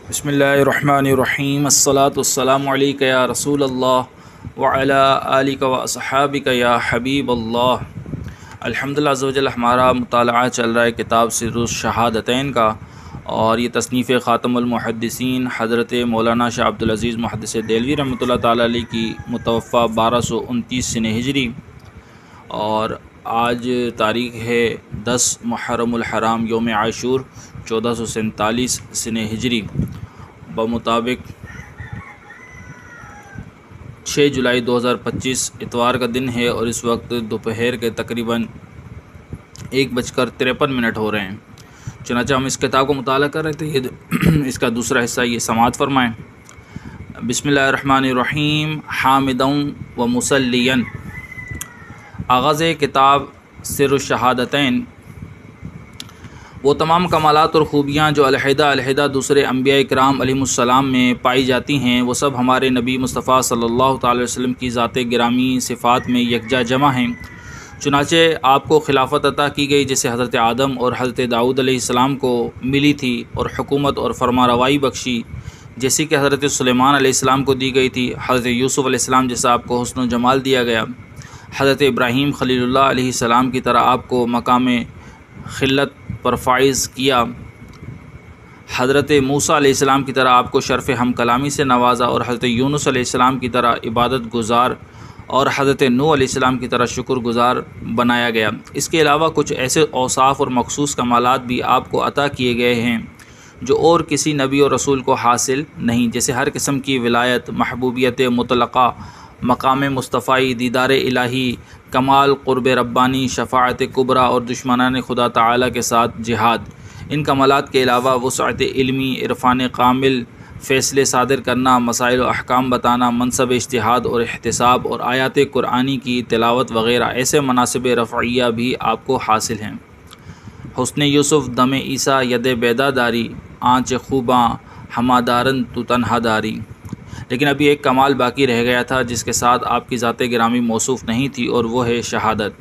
بسم اللہ الرحمن الرحیم الصلاۃ والسلام علیک یا رسول اللہ وعلی آلک و اصحابک یا حبیب اللہ۔ الحمدللہ عز و جل ہمارا مطالعہ چل رہا ہے کتاب سر الشہادتین کا، اور یہ تصنیف خاتم المحدثین حضرت مولانا شاہ عبدالعزیز محدث دہلوی رحمۃ اللہ تعالیٰ علیہ کی متوفہ 1229 سن ہجری، اور آج تاریخ ہے 10 محرم الحرام یوم عاشور 1447 سن ہجری، بمطابق 6 جولائی 2025 اتوار کا دن ہے، اور اس وقت دوپہر کے تقریباً 1:53 ہو رہے ہیں۔ چنانچہ ہم اس کتاب کو مطالعہ کر رہے تھے، اس کا دوسرا حصہ یہ سماعت فرمائیں۔ بسم اللہ الرحمن الرحیم۔ حامداً و مسلیاً۔ آغاز کتاب سر الشہادتین۔ وہ تمام کمالات اور خوبیاں جو علیحدہ دوسرے انبیاء کرام علیہم السلام میں پائی جاتی ہیں، وہ سب ہمارے نبی مصطفیٰ صلی اللہ تعالی وسلم کی ذات گرامی صفات میں یکجا جمع ہیں۔ چنانچہ آپ کو خلافت عطا کی گئی جیسے حضرت آدم اور حضرت داؤد علیہ السلام کو ملی تھی، اور حکومت اور فرمانروائی بخشی جیسی کہ حضرت سلیمان علیہ السلام کو دی گئی تھی۔ حضرت یوسف علیہ السلام جیسا آپ کو حسن و جمال دیا گیا۔ حضرت ابراہیم خلیل اللہ علیہ السلام کی طرح آپ کو مقام خلت پر فائز کیا۔ حضرت موسیٰ علیہ السلام کی طرح آپ کو شرف ہم کلامی سے نوازا، اور حضرت یونس علیہ السلام کی طرح عبادت گزار اور حضرت نوح علیہ السلام کی طرح شکر گزار بنایا گیا۔ اس کے علاوہ کچھ ایسے اوصاف اور مخصوص کمالات بھی آپ کو عطا کیے گئے ہیں جو اور کسی نبی اور رسول کو حاصل نہیں، جیسے ہر قسم کی ولایت، محبوبیت مطلقہ، مقام مصطفی، دیدار الہی، کمال قرب ربانی، شفاعت کبریٰ، اور دشمنان خدا تعالی کے ساتھ جہاد۔ ان کمالات کے علاوہ وسعت علمی، عرفان کامل، فیصلے صادر کرنا، مسائل و احکام بتانا، منصب اجتہاد اور احتساب، اور آیات قرآنی کی تلاوت وغیرہ ایسے مناصب رفعیہ بھی آپ کو حاصل ہیں۔ حسن یوسف دم عیسیٰ ید بیدا داری، آنچ خوباں ہمادارن تو تنہا داری۔ لیکن ابھی ایک کمال باقی رہ گیا تھا جس کے ساتھ آپ کی ذات گرامی موصوف نہیں تھی، اور وہ ہے شہادت،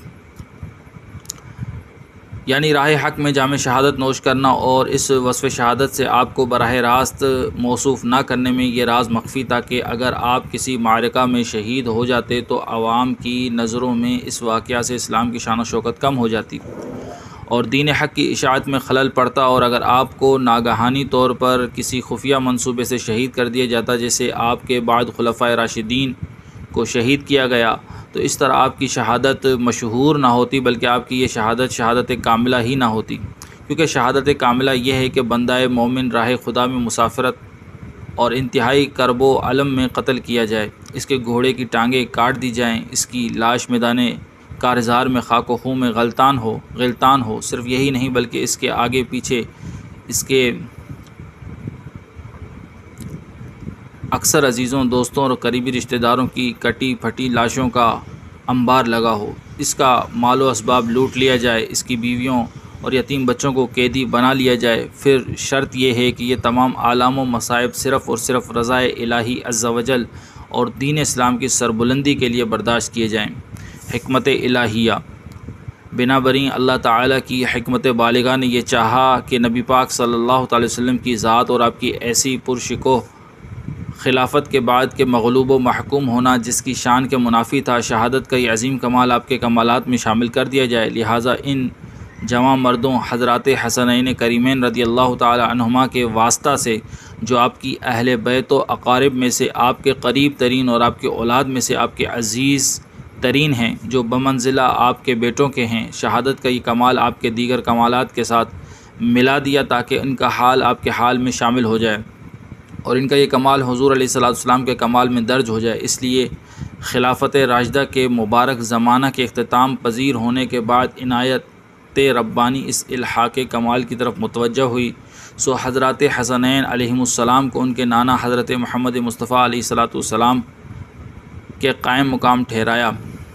یعنی راہ حق میں جام شہادت نوش کرنا، اور اس وصف شہادت سے آپ کو براہ راست موصوف نہ کرنے میں یہ راز مخفی تھا کہ اگر آپ کسی معرکہ میں شہید ہو جاتے تو عوام کی نظروں میں اس واقعہ سے اسلام کی شان و شوکت کم ہو جاتی اور دین حق کی اشاعت میں خلل پڑتا، اور اگر آپ کو ناگہانی طور پر کسی خفیہ منصوبے سے شہید کر دیا جاتا، جیسے آپ کے بعد خلفائے راشدین کو شہید کیا گیا، تو اس طرح آپ کی شہادت مشہور نہ ہوتی، بلکہ آپ کی یہ شہادت کاملہ ہی نہ ہوتی، کیونکہ شہادت کاملہ یہ ہے کہ بندہ مومن راہ خدا میں مسافرت اور انتہائی کرب و علم میں قتل کیا جائے، اس کے گھوڑے کی ٹانگیں کاٹ دی جائیں، اس کی لاش میدان کارزار میں خاک و خون میں غلطان ہو۔ صرف یہی نہیں بلکہ اس کے آگے پیچھے اس کے اکثر عزیزوں، دوستوں اور قریبی رشتہ داروں کی کٹی پھٹی لاشوں کا انبار لگا ہو، اس کا مال و اسباب لوٹ لیا جائے، اس کی بیویوں اور یتیم بچوں کو قیدی بنا لیا جائے۔ پھر شرط یہ ہے کہ یہ تمام آلام و مصائب صرف اور صرف رضائے الہی عز و جل اور دین اسلام کی سربلندی کے لیے برداشت کیے جائیں۔ حکمت الہیہ۔ بنا بریں اللہ تعالیٰ کی حکمت بالغہ نے یہ چاہا کہ نبی پاک صلی اللہ تعالی وسلم کی ذات اور آپ کی ایسی پرشکوہ خلافت کے بعد کے مغلوب و محکوم ہونا جس کی شان کے منافی تھا، شہادت کا یہ عظیم کمال آپ کے کمالات میں شامل کر دیا جائے۔ لہٰذا ان جوان مردوں حضرات حسنین کریمین رضی اللہ تعالی عنہما کے واسطہ سے، جو آپ کی اہل بیت و اقارب میں سے آپ کے قریب ترین اور آپ کے اولاد میں سے آپ کے عزیز ترین ہیں، جو بمنزلہ آپ کے بیٹوں کے ہیں، شہادت کا یہ کمال آپ کے دیگر کمالات کے ساتھ ملا دیا تاکہ ان کا حال آپ کے حال میں شامل ہو جائے، اور ان کا یہ کمال حضور علیہ السلام کے کمال میں درج ہو جائے۔ اس لیے خلافت راشدہ کے مبارک زمانہ کے اختتام پذیر ہونے کے بعد عنایت ربانی اس الحاق کمال کی طرف متوجہ ہوئی، سو حضرات حسنین علیہم السلام کو ان کے نانا حضرت محمد مصطفیٰ علیہ السلام کے قائم مقام ٹھہرایا،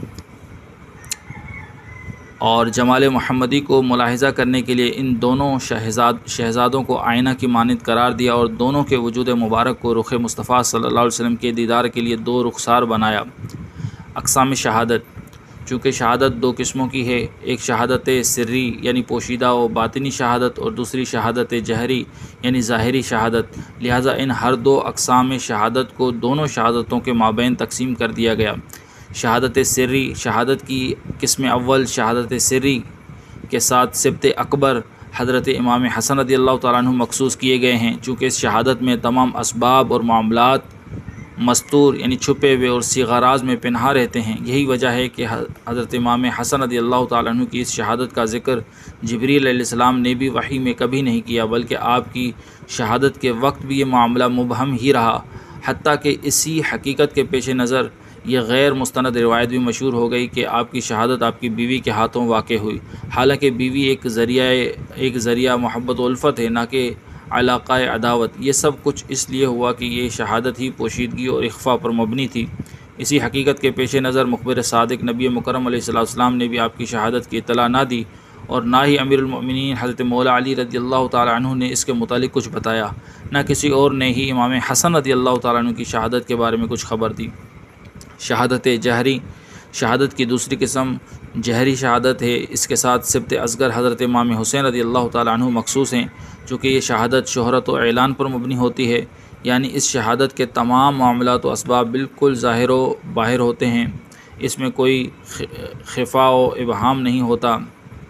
اور جمال محمدی کو ملاحظہ کرنے کے لیے ان دونوں شہزادوں کو آئینہ کی مانند قرار دیا، اور دونوں کے وجود مبارک کو رخ مصطفیٰ صلی اللہ علیہ وسلم کے دیدار کے لیے 2 رخسار بنایا۔ اقسام شہادت۔ چونکہ شہادت دو قسموں کی ہے، ایک شہادت سری یعنی پوشیدہ و باطنی شہادت، اور دوسری شہادت جہری یعنی ظاہری شہادت، لہٰذا ان ہر دو اقسام شہادت کو دونوں شہادتوں کے مابین تقسیم کر دیا گیا۔ شہادت سری، شہادت کی قسم اول شہادت سری کے ساتھ سبت اکبر حضرت امام حسن رضی اللہ تعالیٰ عنہ مخصوص کیے گئے ہیں، چونکہ اس شہادت میں تمام اسباب اور معاملات مستور یعنی چھپے ہوئے اور صیغہ راز میں پنہا رہتے ہیں۔ یہی وجہ ہے کہ حضرت امام حسن رضی اللہ تعالیٰ عنہ کی اس شہادت کا ذکر جبریل علیہ السلام نے بھی وحی میں کبھی نہیں کیا، بلکہ آپ کی شہادت کے وقت بھی یہ معاملہ مبہم ہی رہا، حتیٰ کہ اسی حقیقت کے پیش نظر یہ غیر مستند روایت بھی مشہور ہو گئی کہ آپ کی شہادت آپ کی بیوی کے ہاتھوں واقع ہوئی، حالانکہ بیوی ایک ذریعہ محبت و الفت ہے، نہ کہ علاقہ عداوت۔ یہ سب کچھ اس لیے ہوا کہ یہ شہادت ہی پوشیدگی اور اخفاء پر مبنی تھی۔ اسی حقیقت کے پیش نظر مخبر صادق نبی مکرم علیہ السلام نے بھی آپ کی شہادت کی اطلاع نہ دی، اور نہ ہی امیر المؤمنین حضرت مولا علی رضی اللہ تعالیٰ عنہ نے اس کے متعلق کچھ بتایا، نہ کسی اور نے ہی امام حسن رضی اللہ تعالیٰ عنہ کی شہادت کے بارے میں کچھ خبر دی۔ شہادت جہری، شہادت کی دوسری قسم جہری شہادت ہے، اس کے ساتھ سبت اصغر حضرت امام حسین رضی اللہ تعالیٰ عنہ مخصوص ہیں، چونکہ یہ شہادت شہرت و اعلان پر مبنی ہوتی ہے، یعنی اس شہادت کے تمام معاملات و اسباب بالکل ظاہر و باہر ہوتے ہیں، اس میں کوئی خفا و ابہام نہیں ہوتا۔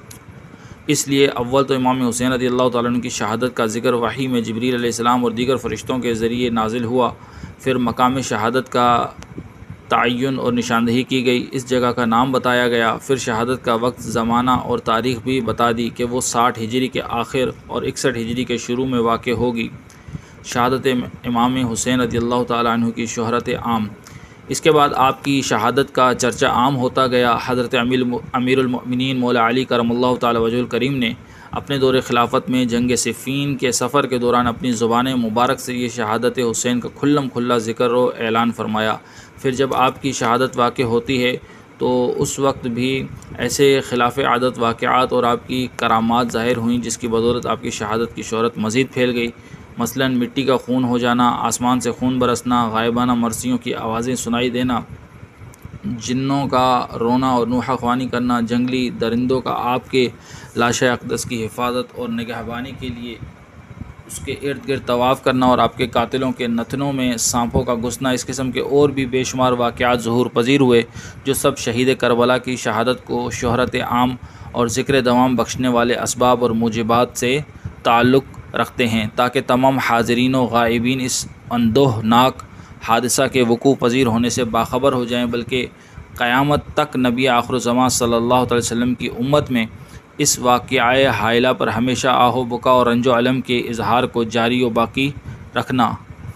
اس لیے اول تو امام حسین رضی اللہ تعالیٰ عنہ کی شہادت کا ذکر وحی میں جبریل علیہ السلام اور دیگر فرشتوں کے ذریعے نازل ہوا، پھر مقام شہادت کا تعین اور نشاندہی کی گئی، اس جگہ کا نام بتایا گیا، پھر شہادت کا وقت، زمانہ اور تاریخ بھی بتا دی کہ وہ 60 ہجری کے آخر اور 61 ہجری کے شروع میں واقع ہوگی۔ شہادت امام حسین رضی اللہ تعالیٰ عنہ کی شہرت عام، اس کے بعد آپ کی شہادت کا چرچہ عام ہوتا گیا۔ حضرت امیر المؤمنین مولا علی کرم اللہ تعالی وجہ الکریم نے اپنے دور خلافت میں جنگ صفین کے سفر کے دوران اپنی زبان مبارک سے یہ شہادت حسین کا کھلم کھلا ذکر و اعلان فرمایا۔ پھر جب آپ کی شہادت واقع ہوتی ہے تو اس وقت بھی ایسے خلاف عادت واقعات اور آپ کی کرامات ظاہر ہوئیں جس کی بدولت آپ کی شہادت کی شہرت مزید پھیل گئی۔ مثلا مٹی کا خون ہو جانا، آسمان سے خون برسنا، غائبانہ مرثیوں کی آوازیں سنائی دینا، جنوں کا رونا اور نوحہ خوانی کرنا، جنگلی درندوں کا آپ کے لاشِ اقدس کی حفاظت اور نگہبانی کے لیے اس کے ارد گرد طواف کرنا، اور آپ کے قاتلوں کے نتنوں میں سانپوں کا گھسنا، اس قسم کے اور بھی بے شمار واقعات ظہور پذیر ہوئے، جو سب شہید کربلا کی شہادت کو شہرت عام اور ذکر دوام بخشنے والے اسباب اور موجبات سے تعلق رکھتے ہیں، تاکہ تمام حاضرین و غائبین اس اندوہناک حادثہ کے وقوع پذیر ہونے سے باخبر ہو جائیں، بلکہ قیامت تک نبی آخر الزمان صلی اللہ علیہ وسلم کی امت میں اس واقعہ حائلہ پر ہمیشہ آہ و بکا اور رنج و الم کے اظہار کو جاری و باقی رکھنا،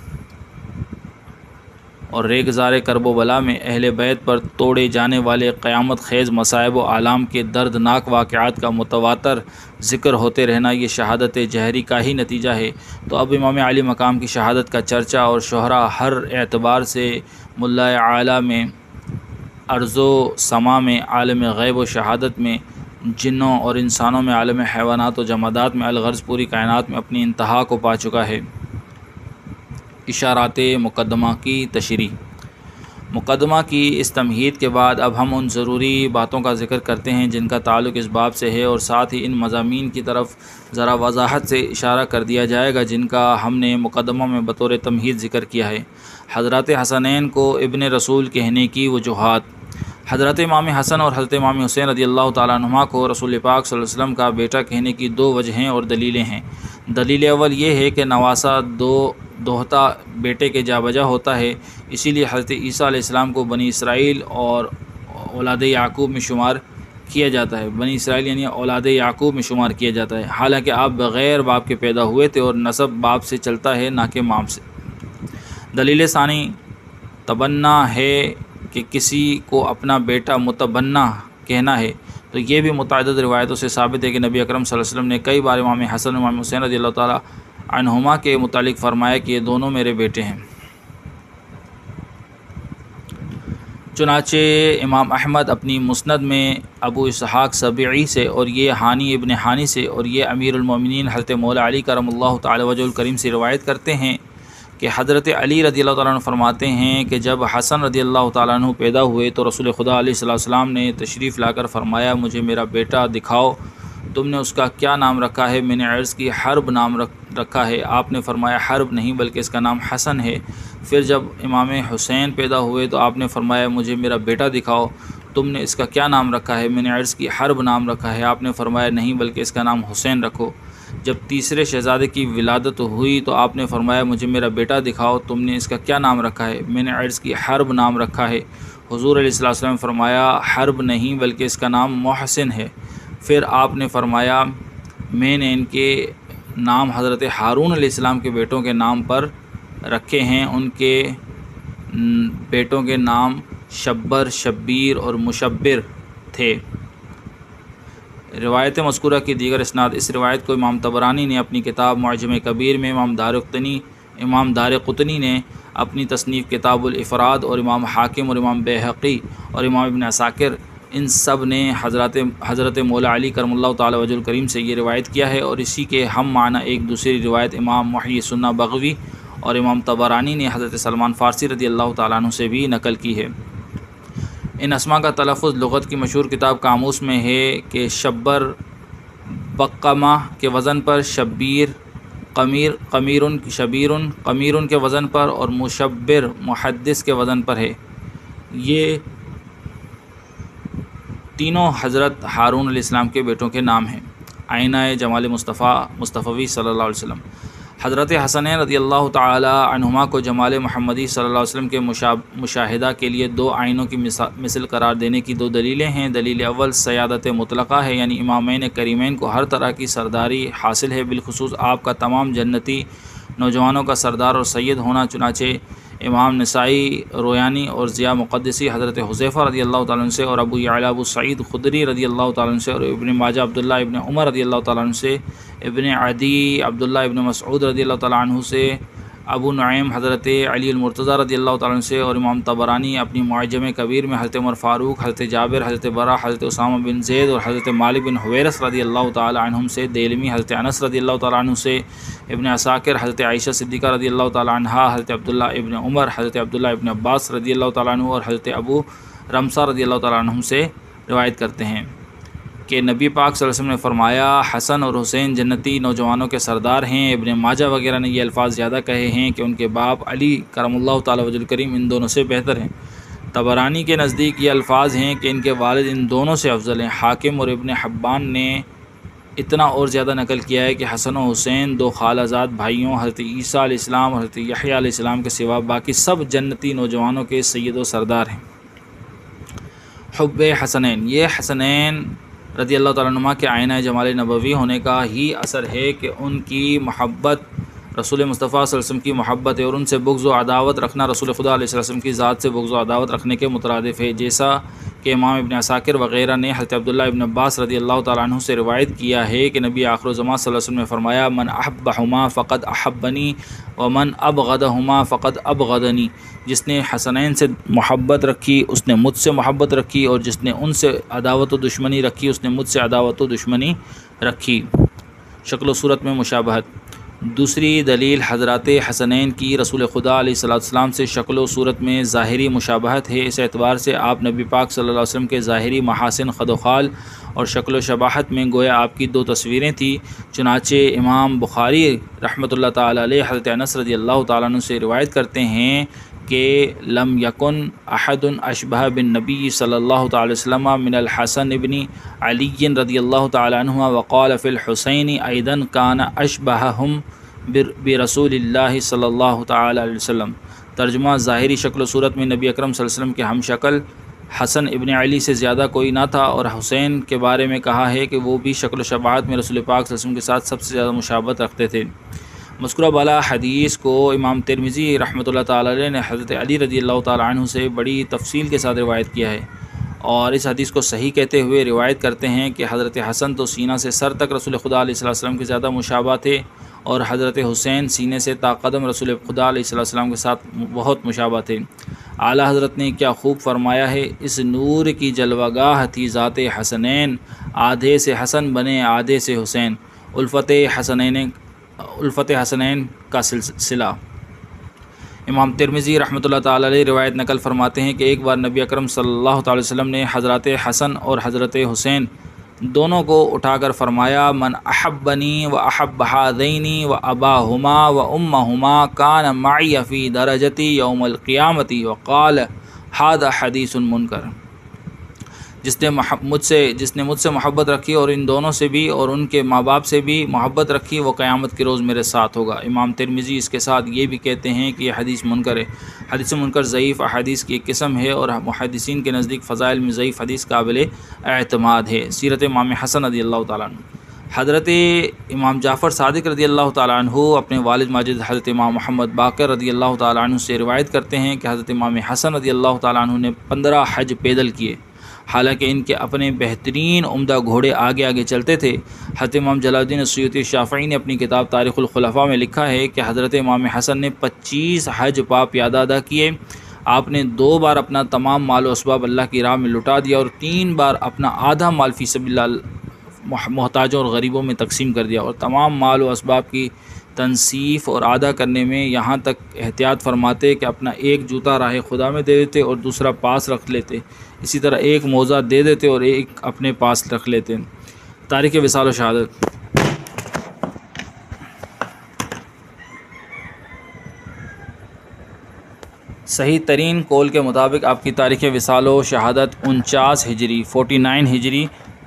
اور ریگزار کرب و بلا میں اہل بیت پر توڑے جانے والے قیامت خیز مصائب و آلام کے دردناک واقعات کا متواتر ذکر ہوتے رہنا، یہ شہادت جہری کا ہی نتیجہ ہے۔ تو اب امام علی مقام کی شہادت کا چرچہ اور شہرہ ہر اعتبار سے ملا اعلیٰ میں، ارض و سما میں، عالم غیب و شہادت میں، جنوں اور انسانوں میں، عالم حیوانات و جمادات میں، الغرض پوری کائنات میں اپنی انتہا کو پا چکا ہے۔ اشارات مقدمہ کی تشریح۔ مقدمہ کی اس تمہید کے بعد اب ہم ان ضروری باتوں کا ذکر کرتے ہیں جن کا تعلق اس باب سے ہے، اور ساتھ ہی ان مضامین کی طرف ذرا وضاحت سے اشارہ کر دیا جائے گا جن کا ہم نے مقدمہ میں بطور تمہید ذکر کیا ہے۔ حضرات حسنین کو ابن رسول کہنے کی وجوہات۔ حضرت امام حسن اور حضرت امام حسین رضی اللہ تعالیٰ عنہما کو رسول پاک صلی اللہ علیہ وسلم کا بیٹا کہنے کی دو وجہیں اور دلیلیں ہیں۔ دلیل اول یہ ہے کہ نواسہ دوہتا بیٹے کے جا بجا ہوتا ہے، اسی لیے حضرت عیسیٰ علیہ السلام کو بنی اسرائیل اور اولاد یعقوب میں شمار کیا جاتا ہے، بنی اسرائیل یعنی اولاد یعقوب میں شمار کیا جاتا ہے، حالانکہ آپ بغیر باپ کے پیدا ہوئے تھے اور نسب باپ سے چلتا ہے نہ کہ ماں سے۔ دلیل ثانی تبنا ہے کہ کسی کو اپنا بیٹا متبنہ کہنا ہے، تو یہ بھی متعدد روایتوں سے ثابت ہے کہ نبی اکرم صلی اللہ علیہ وسلم نے کئی بار امام حسن اور امام حسین رضی اللہ تعالیٰ عنہما کے متعلق فرمایا کہ یہ دونوں میرے بیٹے ہیں۔ چنانچہ امام احمد اپنی مسند میں ابو اسحاق سبعی سے، اور یہ ہانی ابن ہانی سے، اور یہ امیر المومنین حضرت مولا علی کرم اللہ تعالی وجہ الکریم سے روایت کرتے ہیں کہ حضرت علی رضی اللہ تعالیٰ عنہ فرماتے ہیں کہ جب حسن رضی اللہ تعالیٰ عنہ پیدا ہوئے تو رسول خدا علیہ الصلوۃ والسلام نے تشریف لا کر فرمایا مجھے میرا بیٹا دکھاؤ، تم نے اس کا کیا نام رکھا ہے؟ میں نے عرض کی حرب نام رکھا ہے۔ آپ نے فرمایا حرب نہیں بلکہ اس کا نام حسن ہے۔ پھر جب امام حسین پیدا ہوئے تو آپ نے فرمایا مجھے میرا بیٹا دکھاؤ، تم نے اس کا کیا نام رکھا ہے؟ میں نے عرض کی حرب نام رکھا ہے۔ آپ نے فرمایا نہیں بلکہ اس کا نام حسین رکھو۔ جب تیسرے شہزادے کی ولادت ہوئی تو آپ نے فرمایا مجھے میرا بیٹا دکھاؤ، تم نے اس کا کیا نام رکھا ہے؟ میں نے عرض کی حرب نام رکھا ہے۔ حضور علیہ الصلوۃ والسلام نے فرمایا حرب نہیں بلکہ اس کا نام محسن ہے۔ پھر آپ نے فرمایا میں نے ان کے نام حضرت ہارون علیہ السلام کے بیٹوں کے نام پر رکھے ہیں، ان کے بیٹوں کے نام شبر، شبیر اور مشبر تھے۔ روایت مذکورہ کی دیگر اسناد۔ اس روایت کو امام طبرانی نے اپنی کتاب معجم کبیر میں، امام دارقطنی نے اپنی تصنیف کتاب الافراد، اور امام حاکم اور امام بیہقی اور امام ابن عساکر ان سب نے حضرت مولا علی کرم اللہ تعالی وجہ الکریم سے یہ روایت کیا ہے، اور اسی کے ہم معنی ایک دوسری روایت امام محی سنہ بغوی اور امام طبرانی نے حضرت سلمان فارسی رضی اللہ تعالیٰ عنہ سے بھی نقل کی ہے۔ ان اسماء کا تلفظ لغت کی مشہور کتاب قاموس میں ہے کہ شبر بقمہ کے وزن پر، شبیر قمیرن کے وزن پر، اور مشبر محدث کے وزن پر ہے۔ یہ تینوں حضرت ہارون علیہ السلام کے بیٹوں کے نام ہیں۔ آئینہ جمال مصطفی صلی اللہ علیہ وسلم۔ حضرت حسنین رضی اللہ تعالی عنہما کو جمال محمدی صلی اللہ علیہ وسلم کے مشاہدہ کے لیے دو آئینوں کی مثل قرار دینے کی دو دلیلیں ہیں۔ دلیل اول سیادت مطلقہ ہے، یعنی امامین کریمین کو ہر طرح کی سرداری حاصل ہے، بالخصوص آپ کا تمام جنتی نوجوانوں کا سردار اور سید ہونا۔ چنانچہ امام نسائی رویانی اور ضیاء مقدسی حضرت حذیفہ رضی اللہ تعالیٰ عنہ سے، اور ابو یعلا ابو سعید خدری رضی اللہ تعالیٰ عنہ سے، اور ابن ماجہ عبداللہ ابن عمر رضی اللہ تعالیٰ عنہ سے، ابن عدی عبداللہ ابن مسعود رضی اللہ تعالیٰ عنہ سے، ابو نعیم حضرت علی المرتضیٰ رضی اللہ تعالیٰ عنہ سے، اور امام طبرانی اپنی معجم کبیر میں حضرت عمر فاروق، حضرت جابر، حضرت برا، حضرت اسامہ بن زید اور حضرت مالک بن حویرث رضی اللہ تعالیٰ عنہم سے، دیلمی حضرت انس رضی اللہ تعالیٰ عنہ سے، ابن عساکر حضرت عائشہ صدیقہ رضی اللہ تعالیٰ عنہا، حضرت عبداللہ ابن عمر، حضرت عبداللہ ابن عباس رضی اللہ تعالیٰ عنہ اور حضرت ابو رمسہ رضی اللہ تعالیٰ عنہم سے روایت کرتے ہیں کہ نبی پاک صلی اللہ علیہ وسلم نے فرمایا حسن اور حسین جنتی نوجوانوں کے سردار ہیں۔ ابن ماجہ وغیرہ نے یہ الفاظ زیادہ کہے ہیں کہ ان کے باپ علی کرم اللہ تعالی وجہ الکریم ان دونوں سے بہتر ہیں۔ طبرانی کے نزدیک یہ الفاظ ہیں کہ ان کے والد ان دونوں سے افضل ہیں۔ حاکم اور ابن حبان نے اتنا اور زیادہ نقل کیا ہے کہ حسن و حسین دو خالہ زاد بھائیوں حضرت عیسیٰ علیہ السلام اور حضرت یحییٰ علیہ السلام کے سوا باقی سب جنتی نوجوانوں کے سید و سردار ہیں۔ حب حسنین، یہ حسنین رضی اللہ تعالیٰ عنہ کے آئینہ جمال نبوی ہونے کا ہی اثر ہے کہ ان کی محبت رسول مصطفیٰ صلی اللہ علیہ وسلم کی محبت ہے، اور ان سے بغض و عداوت رکھنا رسول خدا علیہ وسلم کی ذات سے بغض و عداوت رکھنے کے مترادف ہے، جیسا کہ امام ابن عساکر وغیرہ نے حضرت عبداللہ ابن عباس رضی اللہ تعالیٰ عنہ سے روایت کیا ہے کہ نبی آخر الزمان صلی اللہ علیہ وسلم نے فرمایا من احبہما فقد احبنی ومن ابغضہما فقد ابغضنی، جس نے حسنین سے محبت رکھی اس نے مجھ سے محبت رکھی، اور جس نے ان سے عداوت و دشمنی رکھی اس نے مجھ سے عداوت و دشمنی رکھی۔ شکل و صورت میں مشابہت۔ دوسری دلیل حضرات حسنین کی رسول خدا علیہ الصلوۃ والسلام سے شکل و صورت میں ظاہری مشابہت ہے۔ اس اعتبار سے آپ نبی پاک صلی اللہ علیہ وسلم کے ظاہری محاسن خد و خال اور شکل و شباہت میں گویا آپ کی دو تصویریں تھیں۔ چنانچہ امام بخاری رحمۃ اللہ تعالی علیہ حضرت انس رضی اللہ تعالیٰ عنہ سے روایت کرتے ہیں کہ لم یکن احد اشبہ بالنبی صلی اللہ تعالی وسلم من الحسن ابن علی رضی اللہ تعالی عنہ وقال فی الحسین ایضا کان اشبہہم برسول اللہ صلی اللہ تعالی علیہ وسلم۔ ترجمہ، ظاہری شکل و صورت میں نبی اکرم صلی اللہ علیہ وسلم کے ہم شکل حسن ابن علی سے زیادہ کوئی نہ تھا، اور حسین کے بارے میں کہا ہے کہ وہ بھی شکل و شباہت میں رسول پاک صلی اللہ علیہ وسلم کے ساتھ سب سے زیادہ مشابہت رکھتے تھے۔ مذکورہ بالا حدیث کو امام ترمذی رحمۃ اللہ تعالی علیہ نے حضرت علی رضی اللہ تعالی عنہ سے بڑی تفصیل کے ساتھ روایت کیا ہے، اور اس حدیث کو صحیح کہتے ہوئے روایت کرتے ہیں کہ حضرت حسن تو سینہ سے سر تک رسول خدا علیہ وسلم کے زیادہ مشابہ تھے، اور حضرت حسین سینے سے تا قدم رسول خدا علیہ السلام کے ساتھ بہت مشابہ تھے۔ اعلیٰ حضرت نے کیا خوب فرمایا ہے، اس نور کی جلوہ گاہ تھی ذات حسنین، آدھے سے حسن بنے آدھے سے حسین، الفت حسنین کا سلسلہ۔ امام ترمذی رحمۃ اللہ تعالی علیہ روایت نقل فرماتے ہیں کہ ایک بار نبی اکرم صلی اللہ تعالی وسلم نے حضرت حسن اور حضرت حسین دونوں کو اٹھا کر فرمایا، من احبنی و احب ہذین و اباہما و امہما کان معی فی درجتی یوم القیامتی وقال ھذا حدیث منکر۔ جس نے مجھ سے محبت رکھی اور ان دونوں سے بھی اور ان کے ماں باپ سے بھی محبت رکھی، وہ قیامت کے روز میرے ساتھ ہوگا۔ امام ترمذی اس کے ساتھ یہ بھی کہتے ہیں کہ یہ حدیث منکر ہے۔ حدیث منکر ضعیف احادیث کی ایک قسم ہے اور محدثین کے نزدیک فضائل میں ضعیف حدیث قابل اعتماد ہے۔ سیرت امام حسن رضی اللہ تعالیٰ عنہ۔ حضرت امام جعفر صادق رضی اللہ تعالیٰ عنہ اپنے والد ماجد حضرت امام محمد باقر رضی اللہ تعالیٰ عنہ سے روایت کرتے ہیں کہ حضرت امام حسن رضی اللہ تعالیٰ عنہ نے 15 حج پیدل کیے، حالانکہ ان کے اپنے بہترین عمدہ گھوڑے آگے آگے چلتے تھے۔ حضرت امام جلال الدین السیوطی شافعی نے اپنی کتاب تاریخ الخلفاء میں لکھا ہے کہ حضرت امام حسن نے 25 حج پا پیادہ ادا کیے۔ آپ نے 2 بار اپنا تمام مال و اسباب اللہ کی راہ میں لٹا دیا اور 3 بار اپنا آدھا مال فی سبیل اللہ محتاجوں اور غریبوں میں تقسیم کر دیا، اور تمام مال و اسباب کی تنصیف اور ادا کرنے میں یہاں تک احتیاط فرماتے کہ اپنا ایک جوتا راہ خدا میں دے دیتے اور دوسرا پاس رکھ لیتے، اسی طرح ایک موزہ دے دیتے اور ایک اپنے پاس رکھ لیتے۔ تاریخ وصال و شہادت۔ صحیح ترین قول کے مطابق آپ کی تاریخ وصال و شہادت 49 ہجری 49 ہجری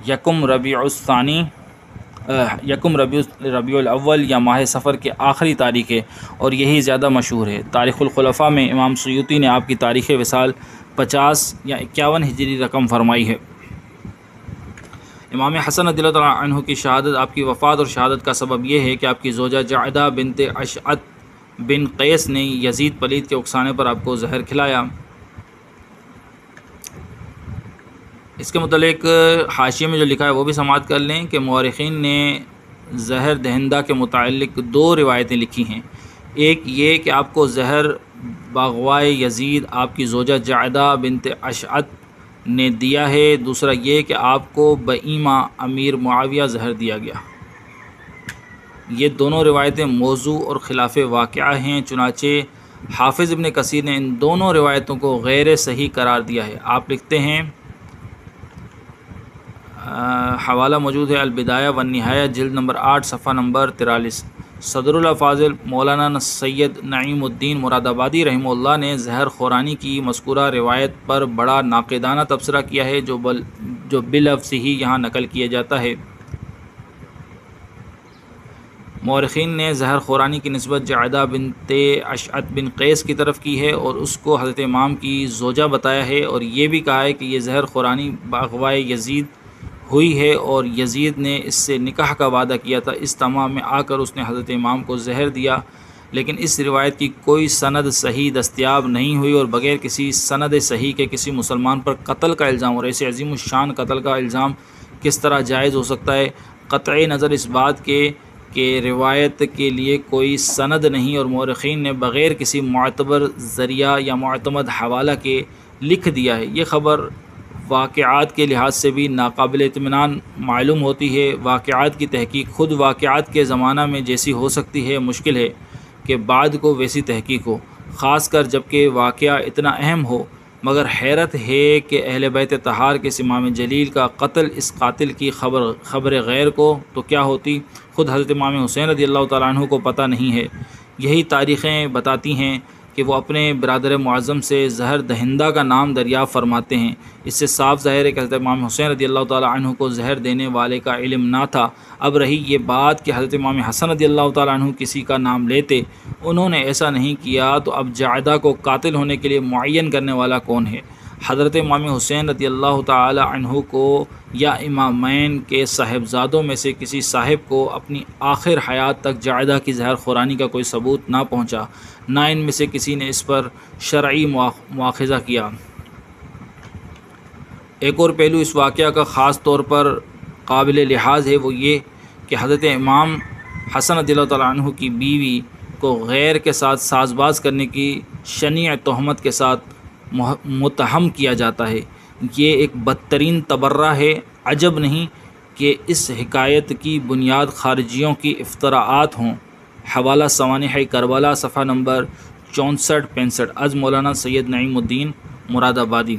یکم ربیع الاول یا ماہ سفر کے آخری تاریخ ہے، اور یہی زیادہ مشہور ہے۔ تاریخ الخلفاء میں امام سیوطی نے آپ کی تاریخ وصال 50 یا 51 ہجری رقم فرمائی ہے۔ امام حسن رضی اللہ تعالیٰ عنہ کی شہادت، آپ کی وفات اور شہادت کا سبب یہ ہے کہ آپ کی زوجہ جعدہ بنت اشعث بن قیس نے یزید پلید کے اکسانے پر آپ کو زہر کھلایا۔ اس کے متعلق حاشیے میں جو لکھا ہے وہ بھی سماعت کر لیں کہ مورخین نے زہر دہندہ کے متعلق 2 روایتیں لکھی ہیں۔ ایک یہ کہ آپ کو زہر باغوائے یزید آپ کی زوجہ جعدہ بنت اشعث نے دیا ہے، دوسرا یہ کہ آپ کو بئیمہ امیر معاویہ زہر دیا گیا۔ یہ دونوں روایتیں موضوع اور خلاف واقعہ ہیں، چنانچہ حافظ ابن کثیر نے ان دونوں روایتوں کو غیر صحیح قرار دیا ہے۔ آپ لکھتے ہیں، حوالہ موجود ہے البدایہ والنہایہ جلد نمبر 8 صفحہ نمبر 43۔ صدر الافاضل مولانا سید نعیم الدین مراد آبادی رحمہ اللہ نے زہر خورانی کی مذکورہ روایت پر بڑا ناقدانہ تبصرہ کیا ہے، جو بلفظ ہی یہاں نقل کیا جاتا ہے۔ مورخین نے زہر خورانی کی نسبت جعدہ بنت اشعث بن قیس کی طرف کی ہے اور اس کو حضرت امام کی زوجہ بتایا ہے، اور یہ بھی کہا ہے کہ یہ زہر خورانی باغوائے یزید ہوئی ہے اور یزید نے اس سے نکاح کا وعدہ کیا تھا۔ اس تمام میں آ کر اس نے حضرت امام کو زہر دیا، لیکن اس روایت کی کوئی سند صحیح دستیاب نہیں ہوئی، اور بغیر کسی سند صحیح کے کسی مسلمان پر قتل کا الزام، اور ایسے عظیم الشان قتل کا الزام کس طرح جائز ہو سکتا ہے؟ قطع نظر اس بات کے کہ روایت کے لیے کوئی سند نہیں، اور مورخین نے بغیر کسی معتبر ذریعہ یا معتمد حوالہ کے لکھ دیا ہے۔ یہ خبر واقعات کے لحاظ سے بھی ناقابل اطمینان معلوم ہوتی ہے۔ واقعات کی تحقیق خود واقعات کے زمانہ میں جیسی ہو سکتی ہے، مشکل ہے کہ بعد کو ویسی تحقیق ہو، خاص کر جب کہ واقعہ اتنا اہم ہو۔ مگر حیرت ہے کہ اہل بیت طہار کے امام جلیل کا قتل اس قاتل کی خبر غیر کو تو کیا ہوتی، خود حضرت امام حسین رضی اللہ تعالیٰ عنہ کو پتہ نہیں ہے۔ یہی تاریخیں بتاتی ہیں کہ وہ اپنے برادر معظم سے زہر دہندہ کا نام دریافت فرماتے ہیں۔ اس سے صاف ظاہر ہے کہ حضرت امام حسین رضی اللہ تعالیٰ عنہ کو زہر دینے والے کا علم نہ تھا۔ اب رہی یہ بات کہ حضرت امام حسن رضی اللہ تعالیٰ عنہ کسی کا نام لیتے، انہوں نے ایسا نہیں کیا، تو اب جعدہ کو قاتل ہونے کے لیے معین کرنے والا کون ہے؟ حضرت امام حسین رضی اللہ تعالی عنہ کو یا امامین کے صاحبزادوں میں سے کسی صاحب کو اپنی آخر حیات تک جعدہ کی زہر خورانی کا کوئی ثبوت نہ پہنچا، نہ ان میں سے کسی نے اس پر شرعی مواخذہ کیا۔ ایک اور پہلو اس واقعہ کا خاص طور پر قابل لحاظ ہے، وہ یہ کہ حضرت امام حسن رضی اللہ تعالیٰ عنہ کی بیوی کو غیر کے ساتھ ساز باز کرنے کی شنیع تہمت کے ساتھ متہم کیا جاتا ہے۔ یہ ایک بدترین تبرہ ہے۔ عجب نہیں کہ اس حکایت کی بنیاد خارجیوں کی افتراءات ہوں۔ حوالہ سوانح کربلا صفحہ نمبر 6465 از مولانا سید نعیم الدین مراد آبادی۔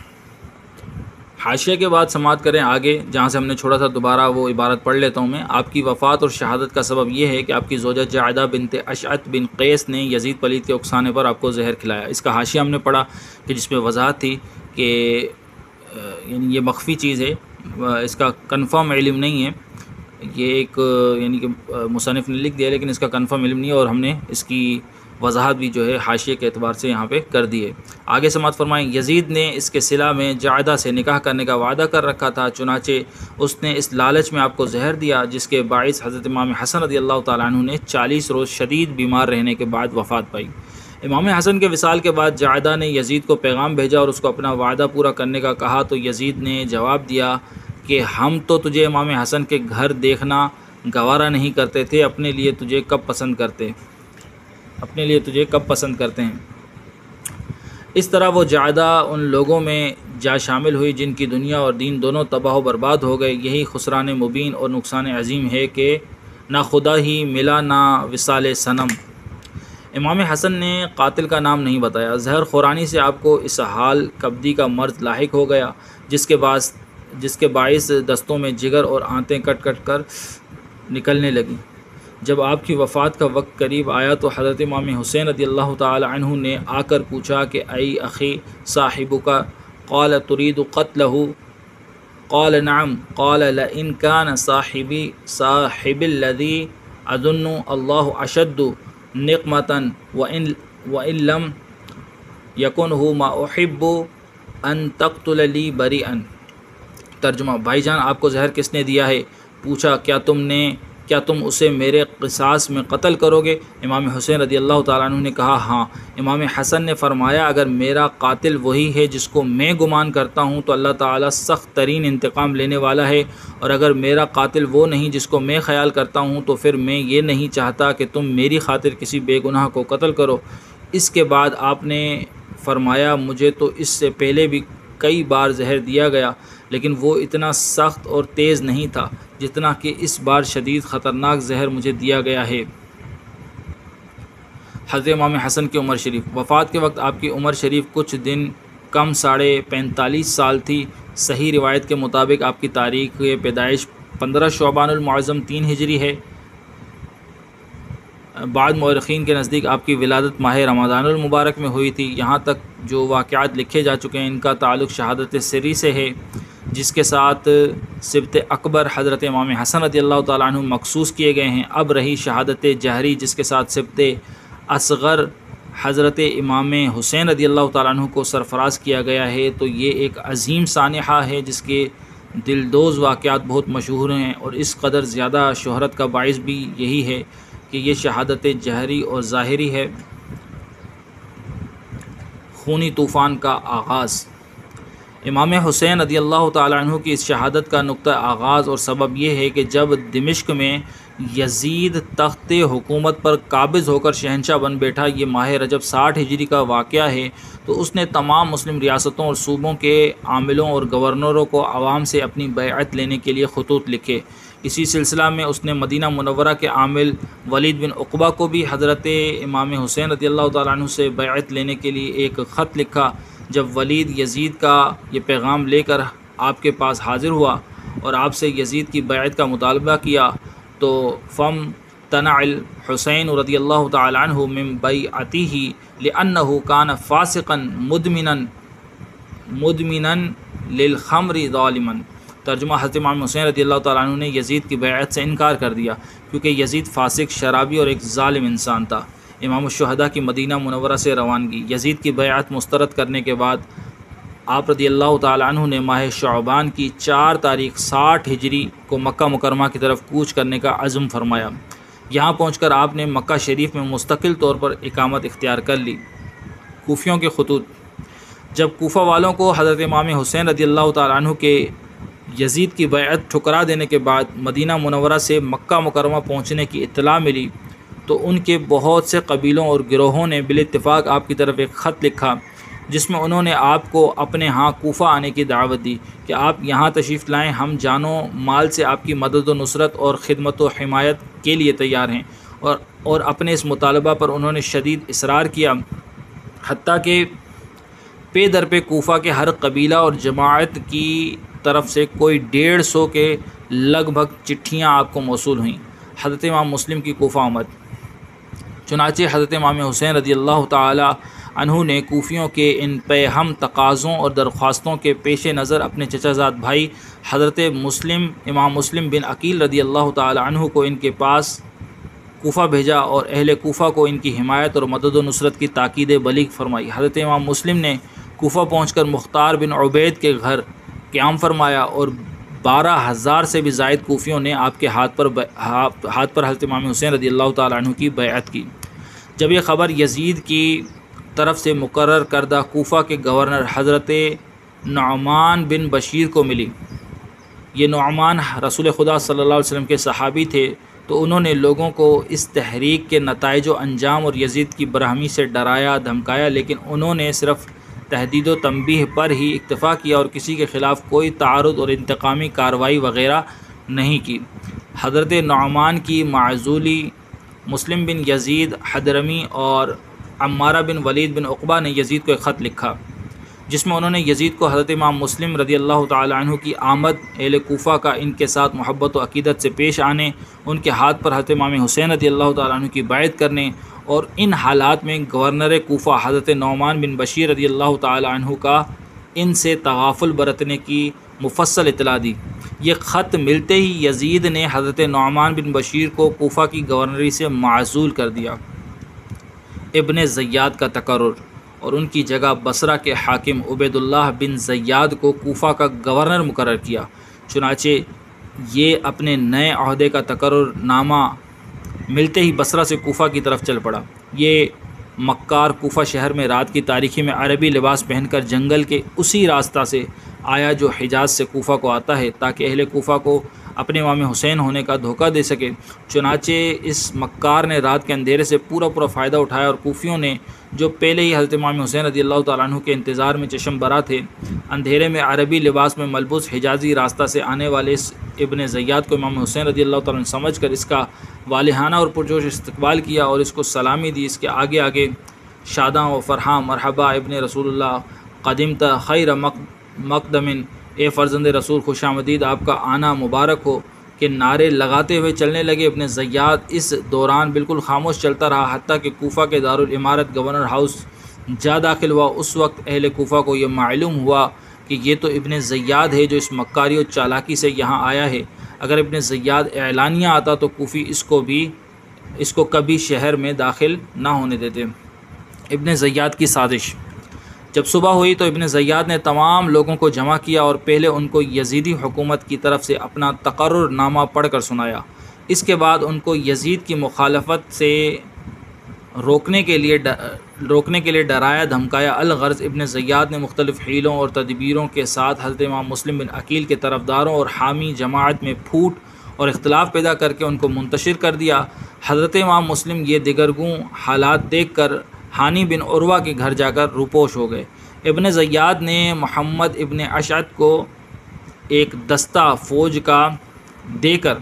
حاشیہ کے بعد سماعت کریں آگے جہاں سے ہم نے چھوڑا تھا، دوبارہ وہ عبارت پڑھ لیتا ہوں میں۔ آپ کی وفات اور شہادت کا سبب یہ ہے کہ آپ کی زوجہ جعدہ بنت اشعث بن قیس نے یزید پلید کے اکسانے پر آپ کو زہر کھلایا۔ اس کا حاشیہ ہم نے پڑھا کہ جس میں وضاحت تھی کہ یعنی یہ مخفی چیز ہے، اس کا کنفرم علم نہیں ہے، یہ ایک یعنی کہ مصنف نے لکھ دیا لیکن اس کا کنفرم علم نہیں ہے، اور ہم نے اس کی وضاحت بھی جو ہے حاشیے کے اعتبار سے یہاں پہ کر دی ہے۔ آگے سماعت فرمائیں۔ یزید نے اس کے صلہ میں جعدہ سے نکاح کرنے کا وعدہ کر رکھا تھا، چنانچہ اس نے اس لالچ میں آپ کو زہر دیا، جس کے باعث حضرت امام حسن رضی اللہ تعالیٰ عنہ نے 40 روز شدید بیمار رہنے کے بعد وفات پائی۔ امام حسن کے وصال کے بعد جعدہ نے یزید کو پیغام بھیجا اور اس کو اپنا وعدہ پورا کرنے کا کہا، تو یزید نے جواب دیا کہ ہم تو تجھے امام حسن کے گھر دیکھنا گوارا نہیں کرتے تھے، اپنے لیے تجھے کب پسند کرتے ہیں۔ اس طرح وہ جعدہ ان لوگوں میں جا شامل ہوئی جن کی دنیا اور دین دونوں تباہ و برباد ہو گئے۔ یہی خسران مبین اور نقصان عظیم ہے کہ نہ خدا ہی ملا نہ وصال صنم۔ امام حسن نے قاتل کا نام نہیں بتایا۔ زہر خورانی سے آپ کو اسہال کبدی کا مرض لاحق ہو گیا، جس کے باعث دستوں میں جگر اور آنتیں کٹ کٹ کر نکلنے لگیں۔ جب آپ کی وفات کا وقت قریب آیا تو حضرت امام حسین رضی اللہ تعالی عنہ نے آ کر پوچھا کہ ای اخی صاحبک قال تريد قتله قال نعم قال لئن كان صاحب الذي اظن الله اشد نقمة وان لم يكن هو ما احب ان تقتل لي بريئا۔ ترجمہ: بھائی جان، آپ کو زہر کس نے دیا ہے؟ پوچھا، کیا تم اسے میرے قصاص میں قتل کرو گے؟ امام حسین رضی اللہ تعالیٰ عنہ نے کہا، ہاں۔ امام حسن نے فرمایا، اگر میرا قاتل وہی ہے جس کو میں گمان کرتا ہوں تو اللہ تعالیٰ سخت ترین انتقام لینے والا ہے، اور اگر میرا قاتل وہ نہیں جس کو میں خیال کرتا ہوں تو پھر میں یہ نہیں چاہتا کہ تم میری خاطر کسی بے گناہ کو قتل کرو۔ اس کے بعد آپ نے فرمایا، مجھے تو اس سے پہلے بھی کئی بار زہر دیا گیا لیکن وہ اتنا سخت اور تیز نہیں تھا جتنا کہ اس بار شدید خطرناک زہر مجھے دیا گیا ہے۔ حضرت امام حسن کی عمر شریف۔ وفات کے وقت آپ کی عمر شریف کچھ دن کم 45.5 سال تھی۔ صحیح روایت کے مطابق آپ کی تاریخ پیدائش 15 شعبان المعظم 3 ہجری ہے۔ بعض مورخین کے نزدیک آپ کی ولادت ماہ رمضان المبارک میں ہوئی تھی۔ یہاں تک جو واقعات لکھے جا چکے ہیں ان کا تعلق شہادت سری سے ہے، جس کے ساتھ سبت اکبر حضرت امام حسن رضی اللہ تعالیٰ عنہ مخصوص کیے گئے ہیں۔ اب رہی شہادت جہری جس کے ساتھ سبت اصغر حضرت امام حسین رضی اللہ تعالیٰ عنہ کو سرفراز کیا گیا ہے، تو یہ ایک عظیم سانحہ ہے جس کے دلدوز واقعات بہت مشہور ہیں، اور اس قدر زیادہ شہرت کا باعث بھی یہی ہے کہ یہ شہادت جہری اور ظاہری ہے۔ خونی طوفان کا آغاز۔ امام حسین رضی اللہ تعالیٰ عنہ کی اس شہادت کا نقطہ آغاز اور سبب یہ ہے کہ جب دمشق میں یزید تخت حکومت پر قابض ہو کر شہنشاہ بن بیٹھا، یہ ماہ رجب 60 ہجری کا واقعہ ہے، تو اس نے تمام مسلم ریاستوں اور صوبوں کے عاملوں اور گورنروں کو عوام سے اپنی بیعت لینے کے لیے خطوط لکھے۔ اسی سلسلہ میں اس نے مدینہ منورہ کے عامل ولید بن عقبہ کو بھی حضرت امام حسین رضی اللہ تعالیٰ عنہ سے بیعت لینے کے لیے ایک خط لکھا۔ جب ولید یزید کا یہ پیغام لے کر آپ کے پاس حاضر ہوا اور آپ سے یزید کی بیعت کا مطالبہ کیا، تو فم تنع الحسین رضی اللہ تعالیٰ عنہ من بیعتہ لأنہ کان فاسقا مدمنا للخمر ظالما۔ ترجمہ: حضرت امام حسین رضی اللہ تعالیٰ عنہ نے یزید کی بیعت سے انکار کر دیا کیونکہ یزید فاسق، شرابی اور ایک ظالم انسان تھا۔ امام الشہداء کی مدینہ منورہ سے روانگی۔ یزید کی بیعت مسترد کرنے کے بعد آپ رضی اللہ تعالیٰ عنہ نے ماہ شعبان کی 4 تاریخ 60 ہجری کو مکہ مکرمہ کی طرف کوچ کرنے کا عزم فرمایا۔ یہاں پہنچ کر آپ نے مکہ شریف میں مستقل طور پر اقامت اختیار کر لی۔ کوفیوں کے خطوط۔ جب کوفہ والوں کو حضرت امام حسین رضی اللہ تعالیٰ عنہ کے یزید کی بیعت ٹھکرا دینے کے بعد مدینہ منورہ سے مکہ مکرمہ پہنچنے کی اطلاع ملی، تو ان کے بہت سے قبیلوں اور گروہوں نے بالاتفاق آپ کی طرف ایک خط لکھا جس میں انہوں نے آپ کو اپنے ہاں کوفہ آنے کی دعوت دی کہ آپ یہاں تشریف لائیں، ہم جان و مال سے آپ کی مدد و نصرت اور خدمت و حمایت کے لیے تیار ہیں۔ اور اپنے اس مطالبہ پر انہوں نے شدید اصرار کیا، حتیٰ کہ پے در پہ کوفہ کے ہر قبیلہ اور جماعت کی طرف سے کوئی 150 کے لگ بھگ چٹھیاں آپ کو موصول ہوئیں حضرت امام مسلم کی کوفہ آمد۔ چنانچہ حضرت امام حسین رضی اللہ تعالی عنہ نے کوفیوں کے ان پہ ہم تقاضوں اور درخواستوں کے پیش نظر اپنے چچا زاد بھائی حضرت امام مسلم بن عقیل رضی اللہ تعالی عنہ کو ان کے پاس کوفہ بھیجا اور اہل کوفہ کو ان کی حمایت اور مدد و نصرت کی تاکید بلیغ فرمائی۔ حضرت امام مسلم نے کوفہ پہنچ کر مختار بن عبید کے گھر قیام فرمایا اور 12,000 سے بھی زائد کوفیوں نے آپ کے ہاتھ پر حضرت امام حسین رضی اللہ تعالی عنہ کی بیعت کی۔ جب یہ خبر یزید کی طرف سے مقرر کردہ کوفہ کے گورنر حضرت نعمان بن بشیر کو ملی، یہ نعمان رسول خدا صلی اللہ علیہ وسلم کے صحابی تھے، تو انہوں نے لوگوں کو اس تحریک کے نتائج و انجام اور یزید کی برہمی سے ڈرایا دھمکایا، لیکن انہوں نے صرف تحدید و تنبیہ پر ہی اکتفا کیا اور کسی کے خلاف کوئی تعارض اور انتقامی کارروائی وغیرہ نہیں کی۔ حضرت نعمان کی معزولی مسلم بن یزید حضرمی اور عمارہ بن ولید بن عقبہ نے یزید کو ایک خط لکھا، جس میں انہوں نے یزید کو حضرت امام مسلم رضی اللہ تعالی عنہ کی آمد، اہل کوفہ کا ان کے ساتھ محبت و عقیدت سے پیش آنے، ان کے ہاتھ پر حضرت امام حسین رضی اللہ تعالی عنہ کی بیعت کرنے، اور ان حالات میں گورنر کوفہ حضرت نعمان بن بشیر رضی اللہ تعالی عنہ کا ان سے تغافل برتنے کی مفصل اطلاع دی۔ یہ خط ملتے ہی یزید نے حضرت نعمان بن بشیر کو کوفہ کی گورنری سے معزول کر دیا۔ ابن زیاد کا تقرر اور ان کی جگہ بصرہ کے حاکم عبید اللہ بن زیاد کو کوفہ کا گورنر مقرر کیا۔ چنانچہ یہ اپنے نئے عہدے کا تقرر نامہ ملتے ہی بصرہ سے کوفہ کی طرف چل پڑا۔ یہ مکار کوفہ شہر میں رات کی تاریکی میں عربی لباس پہن کر جنگل کے اسی راستہ سے آیا جو حجاز سے کوفہ کو آتا ہے، تاکہ اہل کوفہ کو اپنے امام حسین ہونے کا دھوکہ دے سکے۔ چنانچہ اس مکار نے رات کے اندھیرے سے پورا فائدہ اٹھایا، اور کوفیوں نے جو پہلے ہی حضرت امام حسین رضی اللہ تعالیٰ عنہ کے انتظار میں چشم برا تھے، اندھیرے میں عربی لباس میں ملبوس حجازی راستہ سے آنے والے اس ابن زیاد کو امام حسین رضی اللہ تعالیٰ عنہ سمجھ کر اس کا والہانہ اور پرجوش استقبال کیا اور اس کو سلامی دی۔ اس کے آگے آگے شاداں و فرحاں مرحبا ابن رسول اللہ قدمت خیر مقدم، اے فرزند رسول خوش آمدید، آپ کا آنا مبارک ہو، کے نعرے لگاتے ہوئے چلنے لگے۔ ابن زیاد اس دوران بالکل خاموش چلتا رہا، حتیٰ کہ کوفہ کے دارالعمارت گورنر ہاؤس جا داخل ہوا۔ اس وقت اہل کوفہ کو یہ معلوم ہوا کہ یہ تو ابن زیاد ہے جو اس مکاری و چالاکی سے یہاں آیا ہے۔ اگر ابن زیاد اعلانیہ آتا تو کوفی اس کو کبھی شہر میں داخل نہ ہونے دیتے۔ ابن زیاد کی سازش۔ جب صبح ہوئی تو ابن زیاد نے تمام لوگوں کو جمع کیا اور پہلے ان کو یزیدی حکومت کی طرف سے اپنا تقرر نامہ پڑھ کر سنایا۔ اس کے بعد ان کو یزید کی مخالفت سے روکنے کے لیے ڈرایا دھمکایا۔ الغرض ابن زیاد نے مختلف حیلوں اور تدبیروں کے ساتھ حضرت امام مسلم بن عقیل کے طرفداروں اور حامی جماعت میں پھوٹ اور اختلاف پیدا کر کے ان کو منتشر کر دیا۔ حضرت امام مسلم یہ دگرگوں حالات دیکھ کر ہانی بن عروہ کے گھر جا کر روپوش ہو گئے۔ ابن زیاد نے محمد ابن اشعث کو ایک دستہ فوج کا دے کر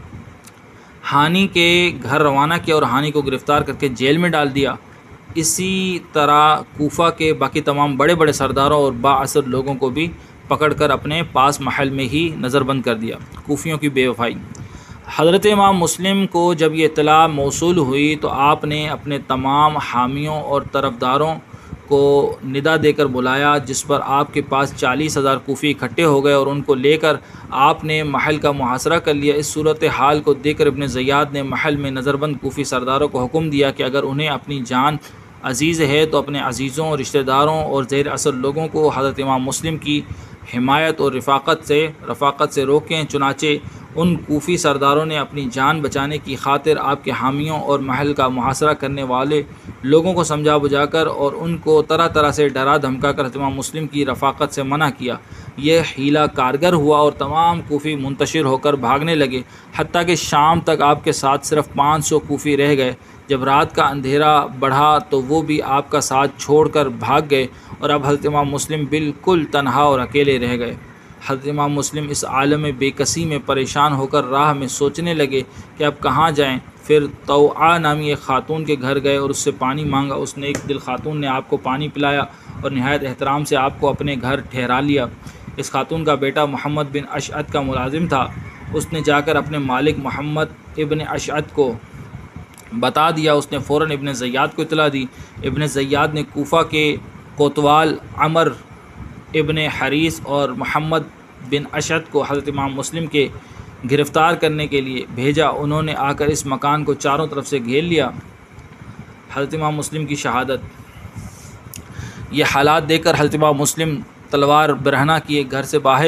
ہانی کے گھر روانہ کیا اور ہانی کو گرفتار کر کے جیل میں ڈال دیا۔ اسی طرح کوفہ کے باقی تمام بڑے بڑے سرداروں اور بااثر لوگوں کو بھی پکڑ کر اپنے پاس محل میں ہی نظر بند کر دیا۔ کوفیوں کی بے وفائی۔ حضرت امام مسلم کو جب یہ اطلاع موصول ہوئی تو آپ نے اپنے تمام حامیوں اور طرفداروں کو ندا دے کر بلایا، جس پر آپ کے پاس 40,000 کوفی اکٹھے ہو گئے اور ان کو لے کر آپ نے محل کا محاصرہ کر لیا۔ اس صورتحال کو دیکھ کر ابن زیاد نے محل میں نظر بند کوفی سرداروں کو حکم دیا کہ اگر انہیں اپنی جان عزیز ہے تو اپنے عزیزوں رشتہ داروں اور زیر اثر لوگوں کو حضرت امام مسلم کی حمایت اور رفاقت سے روکیں۔ چنانچہ ان کوفی سرداروں نے اپنی جان بچانے کی خاطر آپ کے حامیوں اور محل کا محاصرہ کرنے والے لوگوں کو سمجھا بجھا کر اور ان کو طرح طرح سے ڈرا دھمکا کر حضرت امام مسلم کی رفاقت سے منع کیا۔ یہ حیلہ کارگر ہوا اور تمام کوفی منتشر ہو کر بھاگنے لگے، حتیٰ کہ شام تک آپ کے ساتھ صرف 500 کوفی رہ گئے۔ جب رات کا اندھیرا بڑھا تو وہ بھی آپ کا ساتھ چھوڑ کر بھاگ گئے اور اب حضرت امام مسلم بالکل تنہا اور اکیلے رہ گئے۔ حضرت امام مسلم اس عالم بے کسی میں پریشان ہو کر راہ میں سوچنے لگے کہ اب کہاں جائیں۔ پھر توعا نامی ایک خاتون کے گھر گئے اور اس سے پانی مانگا۔ اس نے ایک دل خاتون نے آپ کو پانی پلایا اور نہایت احترام سے آپ کو اپنے گھر ٹھہرا لیا۔ اس خاتون کا بیٹا محمد بن اشعث کا ملازم تھا۔ اس نے جا کر اپنے مالک محمد ابن اشعث کو بتا دیا۔ اس نے فوراً ابن زیاد کو اطلاع دی۔ ابن زیاد نے کوفہ کے کوتوال عمر ابن حریث اور محمد بن اشعث کو حضرت امام مسلم کے گرفتار کرنے کے لیے بھیجا۔ انہوں نے آ کر اس مکان کو چاروں طرف سے گھیر لیا۔ حضرت امام مسلم کی شہادت۔ یہ حالات دیکھ کر حضرت امام مسلم تلوار برہنہ کیے گھر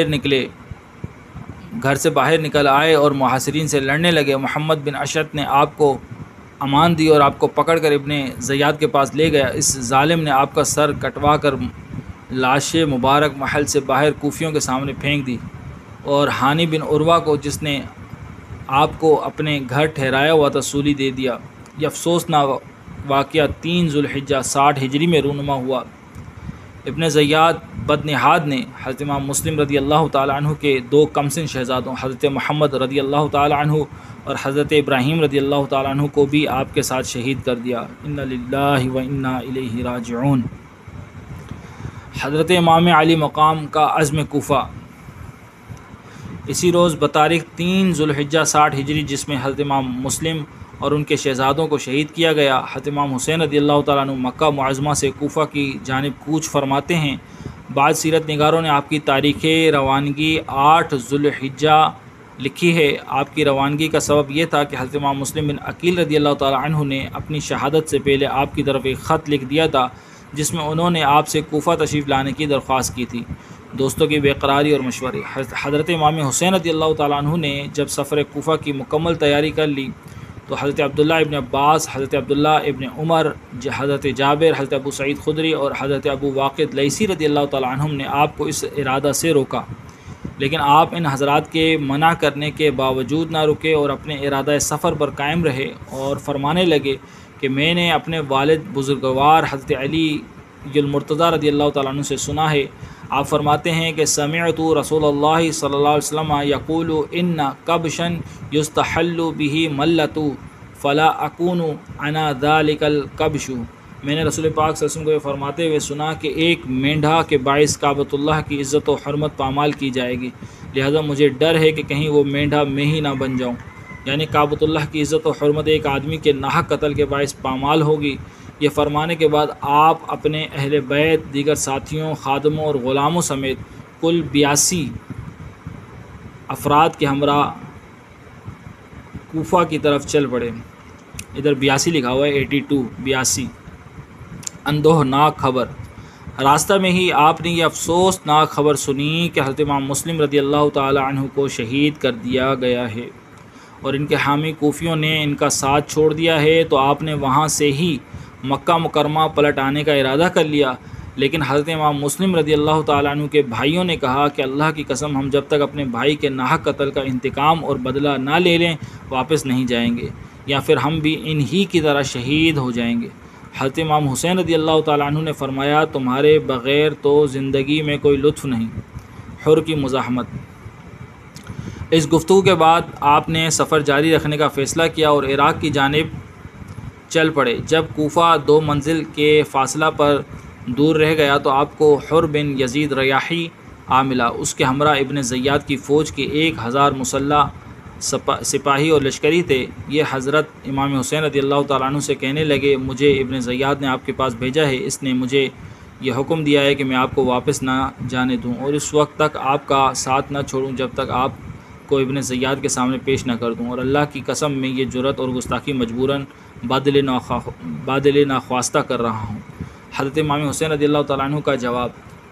سے باہر نکل آئے اور محاصرین سے لڑنے لگے۔ محمد بن اشعث نے آپ کو امان دی اور آپ کو پکڑ کر ابن زیاد کے پاس لے گیا۔ اس ظالم نے آپ کا سر کٹوا کر لاش مبارک محل سے باہر کوفیوں کے سامنے پھینک دی اور ہانی بن عروہ کو، جس نے آپ کو اپنے گھر ٹھہرایا ہوا تھا، سولی دے دیا۔ یہ افسوسناک واقعہ 3 ذوالحجہ 60 ہجری میں رونما ہوا۔ ابن زیاد بدنہاد نے حضرت امام مسلم رضی اللہ تعالیٰ عنہ کے 2 کمسن شہزادوں حضرت محمد رضی اللہ تعالیٰ عنہ اور حضرت ابراہیم رضی اللہ تعالیٰ عنہ کو بھی آپ کے ساتھ شہید کر دیا۔ انا للہ و انا الیہ راجعون۔ حضرت امام علی مقام کا عزم کوفہ۔ اسی روز بتاریخ 3 ذوالحجہ 60 ہجری، جس میں حضرت امام مسلم اور ان کے شہزادوں کو شہید کیا گیا، حضرت امام حسین رضی اللہ تعالیٰ عنہ مکہ معظمہ سے کوفہ کی جانب کوچ فرماتے ہیں۔ بعض سیرت نگاروں نے آپ کی تاریخ روانگی 8 ذوالحجہ لکھی ہے۔ آپ کی روانگی کا سبب یہ تھا کہ حضرت امام مسلم بن عقیل رضی اللہ تعالیٰ عنہ نے اپنی شہادت سے پہلے آپ کی طرف ایک خط لکھ دیا تھا، جس میں انہوں نے آپ سے کوفہ تشریف لانے کی درخواست کی تھی۔ دوستوں کی بے قراری اور مشورے۔ حضرت امام حسین رضی اللہ تعالیٰ عنہ نے جب سفر کوفہ کی مکمل تیاری کر لی تو حضرت عبداللہ ابن عباس، حضرت عبداللہ ابن عمر، حضرت جابر، حضرت ابو سعید خدری اور حضرت ابو واقد لیثی رضی اللہ تعالیٰ عنہم نے آپ کو اس ارادہ سے روکا، لیکن آپ ان حضرات کے منع کرنے کے باوجود نہ رکے اور اپنے ارادہ سفر پر قائم رہے اور فرمانے لگے کہ میں نے اپنے والد بزرگوار حضرت علی المرتضیٰ رضی اللہ تعالیٰ عنہ سے سنا ہے۔ آپ فرماتے ہیں کہ سمعت رسول اللہ صلی اللہ علیہ وسلم یقول ان کبشا یستحل به ملۃ فلا اکون انا ذلک الکبش۔ میں نے رسول پاک صلی اللہ علیہ وسلم کو یہ فرماتے ہوئے سنا کہ ایک مینڈھا کے باعث کعبۃ اللہ کی عزت و حرمت پامال کی جائے گی، لہذا مجھے ڈر ہے کہ کہیں وہ مینڈھا میں ہی نہ بن جاؤں۔ یعنی کعبۃ اللہ کی عزت و حرمت ایک آدمی کے ناحق قتل کے باعث پامال ہوگی۔ یہ فرمانے کے بعد آپ اپنے اہل بیت، دیگر ساتھیوں، خادموں اور غلاموں سمیت کل 82 افراد کے ہمراہ کوفہ کی طرف چل پڑے۔ ادھر 82 لکھا ہوا ہے، 82 اندوہناک خبر۔ راستہ میں ہی آپ نے یہ افسوسناک خبر سنی کہ حضرت امام مسلم رضی اللہ تعالی عنہ کو شہید کر دیا گیا ہے اور ان کے حامی کوفیوں نے ان کا ساتھ چھوڑ دیا ہے، تو آپ نے وہاں سے ہی مکہ مکرمہ پلٹ آنے کا ارادہ کر لیا۔ لیکن حضرت امام مسلم رضی اللہ تعالیٰ عنہ کے بھائیوں نے کہا کہ اللہ کی قسم، ہم جب تک اپنے بھائی کے ناحق قتل کا انتقام اور بدلہ نہ لے لیں واپس نہیں جائیں گے، یا پھر ہم بھی انہی کی طرح شہید ہو جائیں گے۔ حضرت امام حسین رضی اللہ تعالیٰ عنہ نے فرمایا، تمہارے بغیر تو زندگی میں کوئی لطف نہیں۔ حر کی مزاحمت۔ اس گفتگو کے بعد آپ نے سفر جاری رکھنے کا فیصلہ کیا اور عراق کی جانب چل پڑے۔ جب کوفہ 2 منزل کے فاصلہ پر دور رہ گیا تو آپ کو حر بن یزید ریاحی آ ملا۔ اس کے ہمراہ ابن زیاد کی فوج کے 1000 مسلح سپاہی اور لشکری تھے۔ یہ حضرت امام حسین رضی اللہ تعالیٰ عنہ سے کہنے لگے، مجھے ابن زیاد نے آپ کے پاس بھیجا ہے، اس نے مجھے یہ حکم دیا ہے کہ میں آپ کو واپس نہ جانے دوں اور اس وقت تک آپ کا ساتھ نہ چھوڑوں جب تک آپ کو ابن زیاد کے سامنے پیش نہ کر دوں، اور اللہ کی قسم میں یہ جرأت اور گستاخی مجبوراً بادل ناخواستہ کر رہا ہوں۔ حضرت امام حسین رضی اللہ تعالیٰ عنہ کا جواب۔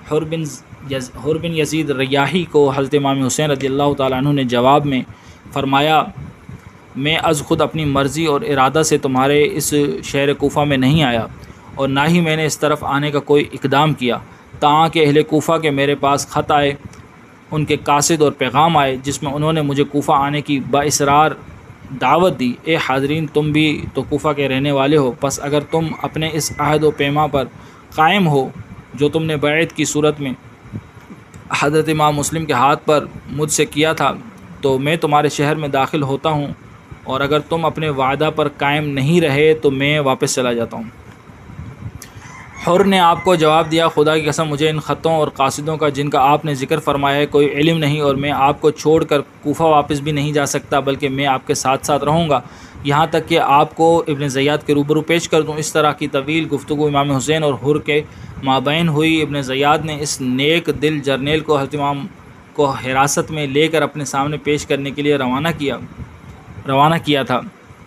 حر بن یزید ریاحی کو حضرت امام حسین رضی اللہ تعالیٰ عنہ نے جواب میں فرمایا، میں از خود اپنی مرضی اور ارادہ سے تمہارے اس شہر کوفہ میں نہیں آیا اور نہ ہی میں نے اس طرف آنے کا کوئی اقدام کیا، تاکہ اہل کوفہ کے میرے پاس خط آئے، ان کے قاصد اور پیغام آئے جس میں انہوں نے مجھے کوفہ آنے کی باصرار دعوت دی۔ اے حاضرین، تم بھی تو کوفہ کے رہنے والے ہو، پس اگر تم اپنے اس عہد و پیما پر قائم ہو جو تم نے بیعت کی صورت میں حضرت امام مسلم کے ہاتھ پر مجھ سے کیا تھا، تو میں تمہارے شہر میں داخل ہوتا ہوں اور اگر تم اپنے وعدہ پر قائم نہیں رہے تو میں واپس چلا جاتا ہوں۔ حر نے آپ کو جواب دیا، خدا کی قسم مجھے ان خطوں اور قاصدوں کا جن کا آپ نے ذکر فرمایا ہے کوئی علم نہیں، اور میں آپ کو چھوڑ کر کوفہ واپس بھی نہیں جا سکتا، بلکہ میں آپ کے ساتھ ساتھ رہوں گا یہاں تک کہ آپ کو ابن زیاد کے روبرو پیش کر دوں۔ اس طرح کی طویل گفتگو امام حسین اور حر کے مابین ہوئی۔ ابن زیاد نے اس نیک دل جرنیل کو حضرت امام کو حراست میں لے کر اپنے سامنے پیش کرنے کے لیے روانہ کیا تھا۔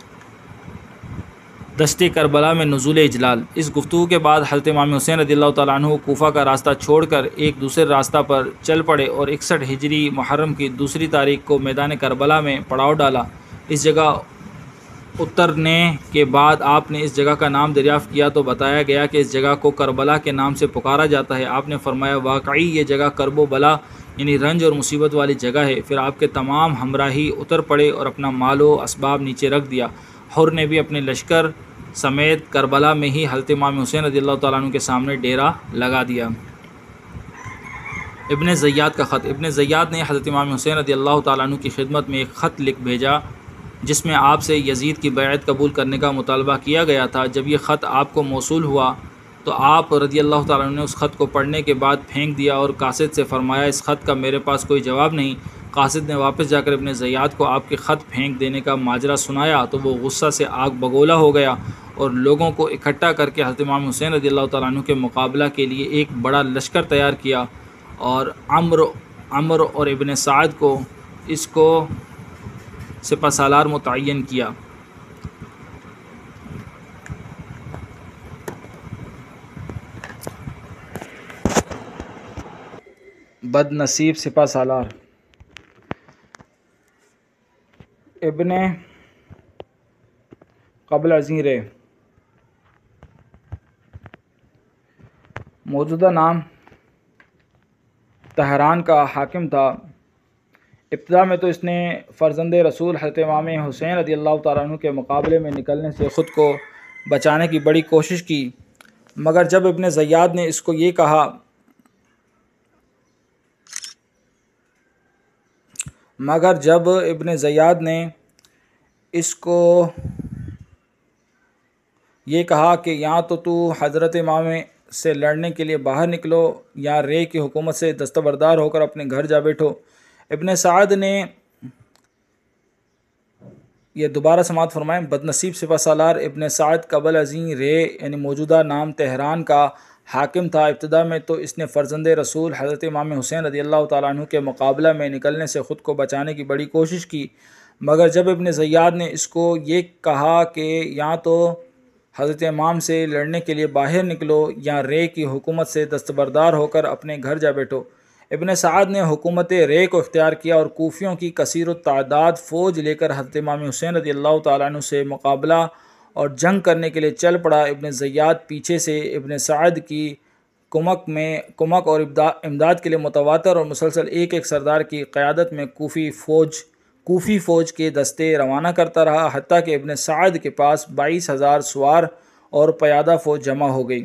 دشت کربلا میں نزول اجلال۔ اس گفتگو کے بعد حضرت امام حسین رضی اللہ تعالیٰ عنہ کوفہ کا راستہ چھوڑ کر ایک دوسرے راستہ پر چل پڑے اور 61 ہجری محرم کی 2 تاریخ کو میدان کربلا میں پڑاؤ ڈالا۔ اس جگہ اترنے کے بعد آپ نے اس جگہ کا نام دریافت کیا تو بتایا گیا کہ اس جگہ کو کربلا کے نام سے پکارا جاتا ہے۔ آپ نے فرمایا واقعی یہ جگہ کرب و بلا یعنی رنج اور مصیبت والی جگہ ہے۔ پھر آپ کے تمام ہمراہی اتر پڑے اور اپنا مال و اسباب نیچے رکھ دیا۔ حر نے بھی اپنے لشکر سمیت کربلا میں ہی حضرت امام حسین رضی اللہ تعالیٰ عنہ کے سامنے ڈیرا لگا دیا۔ ابن زیاد کا خط۔ ابن زیاد نے حضرت امام حسین رضی اللہ تعالیٰ عنہ کی خدمت میں ایک خط لکھ بھیجا جس میں آپ سے یزید کی بیعت قبول کرنے کا مطالبہ کیا گیا تھا۔ جب یہ خط آپ کو موصول ہوا تو آپ رضی اللہ تعالیٰ عنہ نے اس خط کو پڑھنے کے بعد پھینک دیا اور قاصد سے فرمایا اس خط کا میرے پاس کوئی جواب نہیں۔ قاصد نے واپس جا کر ابن زیاد کو آپ کے خط پھینک دینے کا ماجرا سنایا تو وہ غصہ سے آگ بگولا ہو گیا اور لوگوں کو اکٹھا کر کے حضرت امام حسین رضی اللہ تعالیٰ عنہ کے مقابلہ کے لیے ایک بڑا لشکر تیار کیا اور عمر اور ابن سعد کو اس کو سپہ سالار متعین کیا۔ بد نصیب سپہ سالار۔ ابن قبل ازیں رے موجودہ نام تہران کا حاکم تھا۔ ابتدا میں تو اس نے فرزند رسول حضرت امام حسین رضی اللہ تعالیٰ عنہ کے مقابلے میں نکلنے سے خود کو بچانے کی بڑی کوشش کی، مگر جب ابن زیاد نے اس کو یہ کہا کہ یا تو حضرت امام سے لڑنے کے لیے باہر نکلو یا رے کی حکومت سے دستبردار ہو کر اپنے گھر جا بیٹھو۔ ابن سعد نے یہ دوبارہ سماعت فرمائیں۔ بد نصیب سپہ سالار ابن سعد قبل ازیں رے یعنی موجودہ نام تہران کا حاکم تھا۔ ابتدا میں تو اس نے فرزند رسول حضرت امام حسین رضی اللہ تعالیٰ عنہ کے مقابلہ میں نکلنے سے خود کو بچانے کی بڑی کوشش کی، مگر جب ابن زیاد نے اس کو یہ کہا کہ یا تو حضرت امام سے لڑنے کے لیے باہر نکلو یا رے کی حکومت سے دستبردار ہو کر اپنے گھر جا بیٹھو، ابن سعد نے حکومت رے کو اختیار کیا اور کوفیوں کی کثیر التعداد فوج لے کر حضرت امام حسین رضی اللہ تعالیٰ عنہ سے مقابلہ اور جنگ کرنے کے لیے چل پڑا۔ ابن زیاد پیچھے سے ابن سعد کی کمک اور امداد کے لیے متواتر اور مسلسل ایک سردار کی قیادت میں کوفی فوج کے دستے روانہ کرتا رہا، حتیٰ کہ ابن سعد کے پاس 22,000 سوار اور پیادہ فوج جمع ہو گئی۔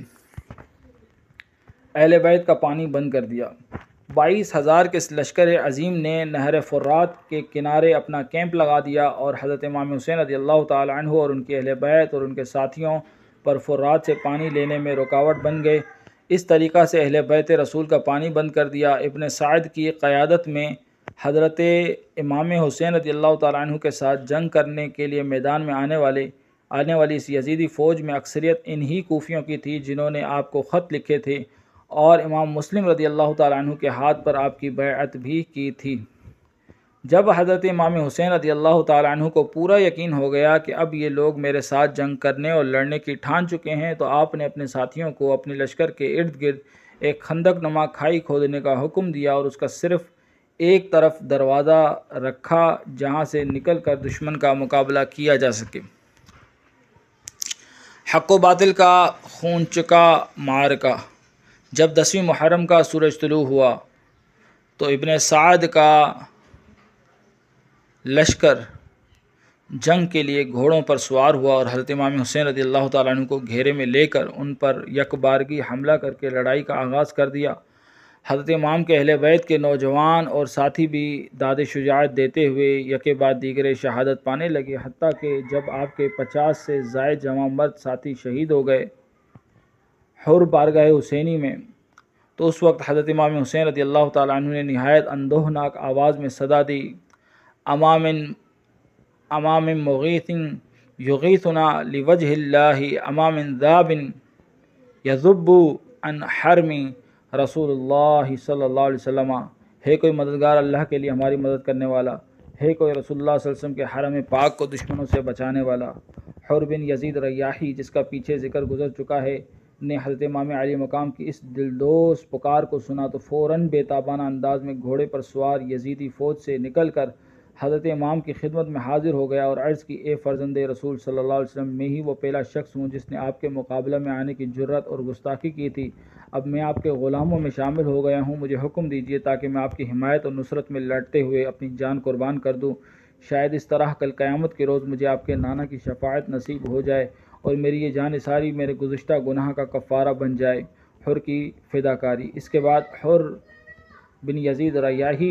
اہل بیت کا پانی بند کر دیا۔ 22,000 کے لشکر عظیم نے نہر فرات کے کنارے اپنا کیمپ لگا دیا اور حضرت امام حسین رضی اللہ تعالی عنہ اور ان کے اہل بیت اور ان کے ساتھیوں پر فرات سے پانی لینے میں رکاوٹ بن گئے۔ اس طریقہ سے اہل بیت رسول کا پانی بند کر دیا۔ ابن سعد کی قیادت میں حضرت امام حسین رضی اللہ تعالی عنہ کے ساتھ جنگ کرنے کے لیے میدان میں آنے والی اس یزیدی فوج میں اکثریت انہی کوفیوں کی تھی جنہوں نے آپ کو خط لکھے تھے اور امام مسلم رضی اللہ تعالیٰ عنہ کے ہاتھ پر آپ کی بیعت بھی کی تھی۔ جب حضرت امام حسین رضی اللہ تعالیٰ عنہ کو پورا یقین ہو گیا کہ اب یہ لوگ میرے ساتھ جنگ کرنے اور لڑنے کی ٹھان چکے ہیں تو آپ نے اپنے ساتھیوں کو اپنے لشکر کے ارد گرد ایک خندق نما کھائی کھودنے کا حکم دیا اور اس کا صرف ایک طرف دروازہ رکھا جہاں سے نکل کر دشمن کا مقابلہ کیا جا سکے۔ حق و باطل کا خون چکا معرکہ۔ جب 10ویں محرم کا سورج طلوع ہوا تو ابن سعد کا لشکر جنگ کے لیے گھوڑوں پر سوار ہوا اور حضرت امام حسین رضی اللہ تعالیٰ عنہ کو گھیرے میں لے کر ان پر یک بارگی حملہ کر کے لڑائی کا آغاز کر دیا۔ حضرت امام کے اہل بیت کے نوجوان اور ساتھی بھی داد شجاعت دیتے ہوئے یکے بعد دیگرے شہادت پانے لگے، حتیٰ کہ جب آپ کے 50 سے زائد جوان مرد ساتھی شہید ہو گئے حر بارگاہ حسینی میں، تو اس وقت حضرت امام حسین رضی اللہ تعالیٰ عنہ نے نہایت اندوہناک آواز میں صدا دی، امام مغیث یغیثنا لوجہ اللہ، امام ذاب یذب عن حرم رسول اللہ صلی اللہ علیہ وسلم، ہے کوئی مددگار اللہ کے لیے ہماری مدد کرنے والا، ہے کوئی رسول اللہ صلی اللہ علیہ وسلم کے حرم پاک کو دشمنوں سے بچانے والا۔ حر بن یزید ریاحی، جس کا پیچھے ذکر گزر چکا ہے، نے حضرت امام علی مقام کی اس دلدوز پکار کو سنا تو فوراً بے تابانہ انداز میں گھوڑے پر سوار یزیدی فوج سے نکل کر حضرت امام کی خدمت میں حاضر ہو گیا اور عرض کی، اے فرزند رسول صلی اللہ علیہ وسلم، میں ہی وہ پہلا شخص ہوں جس نے آپ کے مقابلہ میں آنے کی جرات اور گستاخی کی تھی۔ اب میں آپ کے غلاموں میں شامل ہو گیا ہوں، مجھے حکم دیجیے تاکہ میں آپ کی حمایت اور نصرت میں لڑتے ہوئے اپنی جان قربان کر دوں۔ شاید اس طرح کل قیامت کے روز مجھے آپ کے نانا کی شفاعت نصیب ہو جائے اور میری یہ جان ساری میرے گزشتہ گناہ کا کفارہ بن جائے۔ حر کی فداکاری۔ اس کے بعد حر بن یزید ریاحی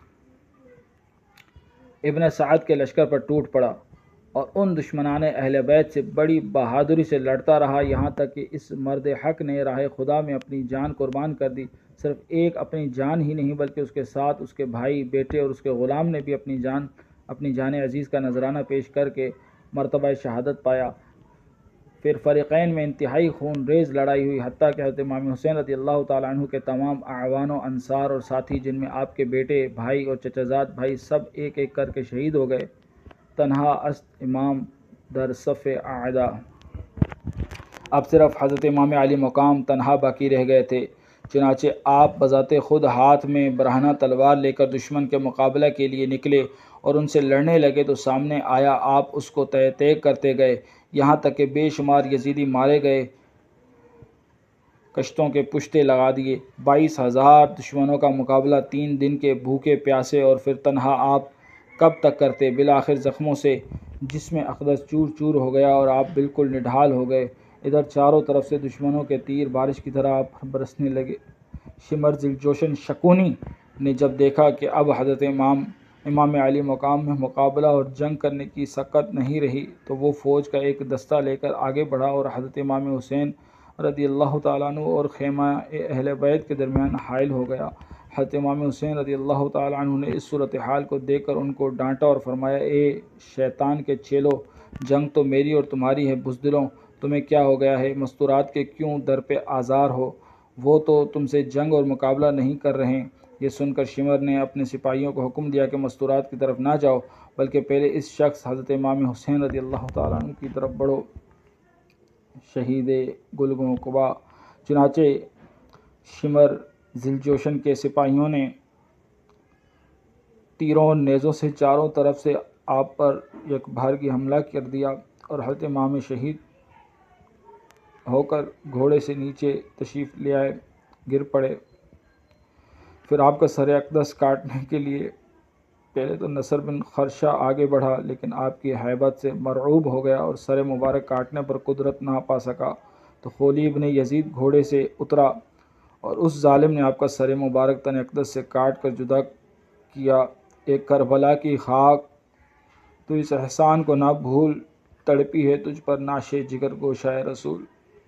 ابن سعد کے لشکر پر ٹوٹ پڑا اور ان دشمنان اہل بیت سے بڑی بہادری سے لڑتا رہا، یہاں تک کہ اس مرد حق نے راہ خدا میں اپنی جان قربان کر دی۔ صرف ایک اپنی جان ہی نہیں بلکہ اس کے ساتھ اس کے بھائی، بیٹے اور اس کے غلام نے بھی اپنی جان عزیز کا نذرانہ پیش کر کے مرتبہ شہادت پایا۔ پھر فریقین میں انتہائی خون ریز لڑائی ہوئی، حتیٰ کہ حضرت امام حسین رضی اللہ تعالیٰ عنہ کے تمام اعوان و انصار اور ساتھی، جن میں آپ کے بیٹے، بھائی اور چچازاد بھائی، سب ایک ایک کر کے شہید ہو گئے۔ تنہا است امام در صف اعدا۔ اب صرف حضرت امام علی مقام تنہا باقی رہ گئے تھے، چنانچہ آپ بذات خود ہاتھ میں برہنہ تلوار لے کر دشمن کے مقابلہ کے لیے نکلے اور ان سے لڑنے لگے تو سامنے آیا آپ اس کو تیگ کرتے گئے، یہاں تک کہ بے شمار یزیدی مارے گئے، کشتوں کے پشتے لگا دیے۔ 22,000 دشمنوں کا مقابلہ 3 دن کے بھوکے پیاسے اور پھر تنہا آپ کب تک کرتے؟ بالآخر زخموں سے جسم اقدس چور چور ہو گیا اور آپ بالکل نڈھال ہو گئے۔ ادھر چاروں طرف سے دشمنوں کے تیر بارش کی طرح آپ برسنے لگے۔ شمر ذوالجوشن شکونی نے جب دیکھا کہ اب حضرت امام علی مقام میں مقابلہ اور جنگ کرنے کی سکت نہیں رہی تو وہ فوج کا ایک دستہ لے کر آگے بڑھا اور حضرت امام حسین رضی اللہ تعالیٰ عنہ اور خیمہ اہل بیت کے درمیان حائل ہو گیا۔ حضرت امام حسین رضی اللہ تعالیٰ عنہ نے اس صورتحال کو دیکھ کر ان کو ڈانٹا اور فرمایا، اے شیطان کے چیلو، جنگ تو میری اور تمہاری ہے، بزدلوں، تمہیں کیا ہو گیا ہے؟ مستورات کے کیوں در پہ آزار ہو؟ وہ تو تم سے جنگ اور مقابلہ نہیں کر رہے۔ یہ سن کر شمر نے اپنے سپاہیوں کو حکم دیا کہ مستورات کی طرف نہ جاؤ بلکہ پہلے اس شخص حضرت امام حسین رضی اللہ تعالیٰ عنہ کی طرف بڑھو، شہید گلگوں قبا۔ چنانچہ شمر ذوالجوشن کے سپاہیوں نے تیروں اور نیزوں سے چاروں طرف سے آپ پر یک بارگی حملہ کر دیا اور حضرت امام شہید ہو کر گھوڑے سے نیچے تشریف لے آئے، گر پڑے۔ پھر آپ کا سر اقدس کاٹنے کے لیے پہلے تو نصر بن خرشہ آگے بڑھا، لیکن آپ کی ہیبت سے مرعوب ہو گیا اور سر مبارک کاٹنے پر قدرت نہ پا سکا تو خولی ابن یزید گھوڑے سے اترا اور اس ظالم نے آپ کا سر مبارک تن اقدس سے کاٹ کر جدا کیا۔ ایک کربلا کی خاک، تو اس احسان کو نہ بھول، تڑپی ہے تجھ پر نعش جگر گوشۂ رسول۔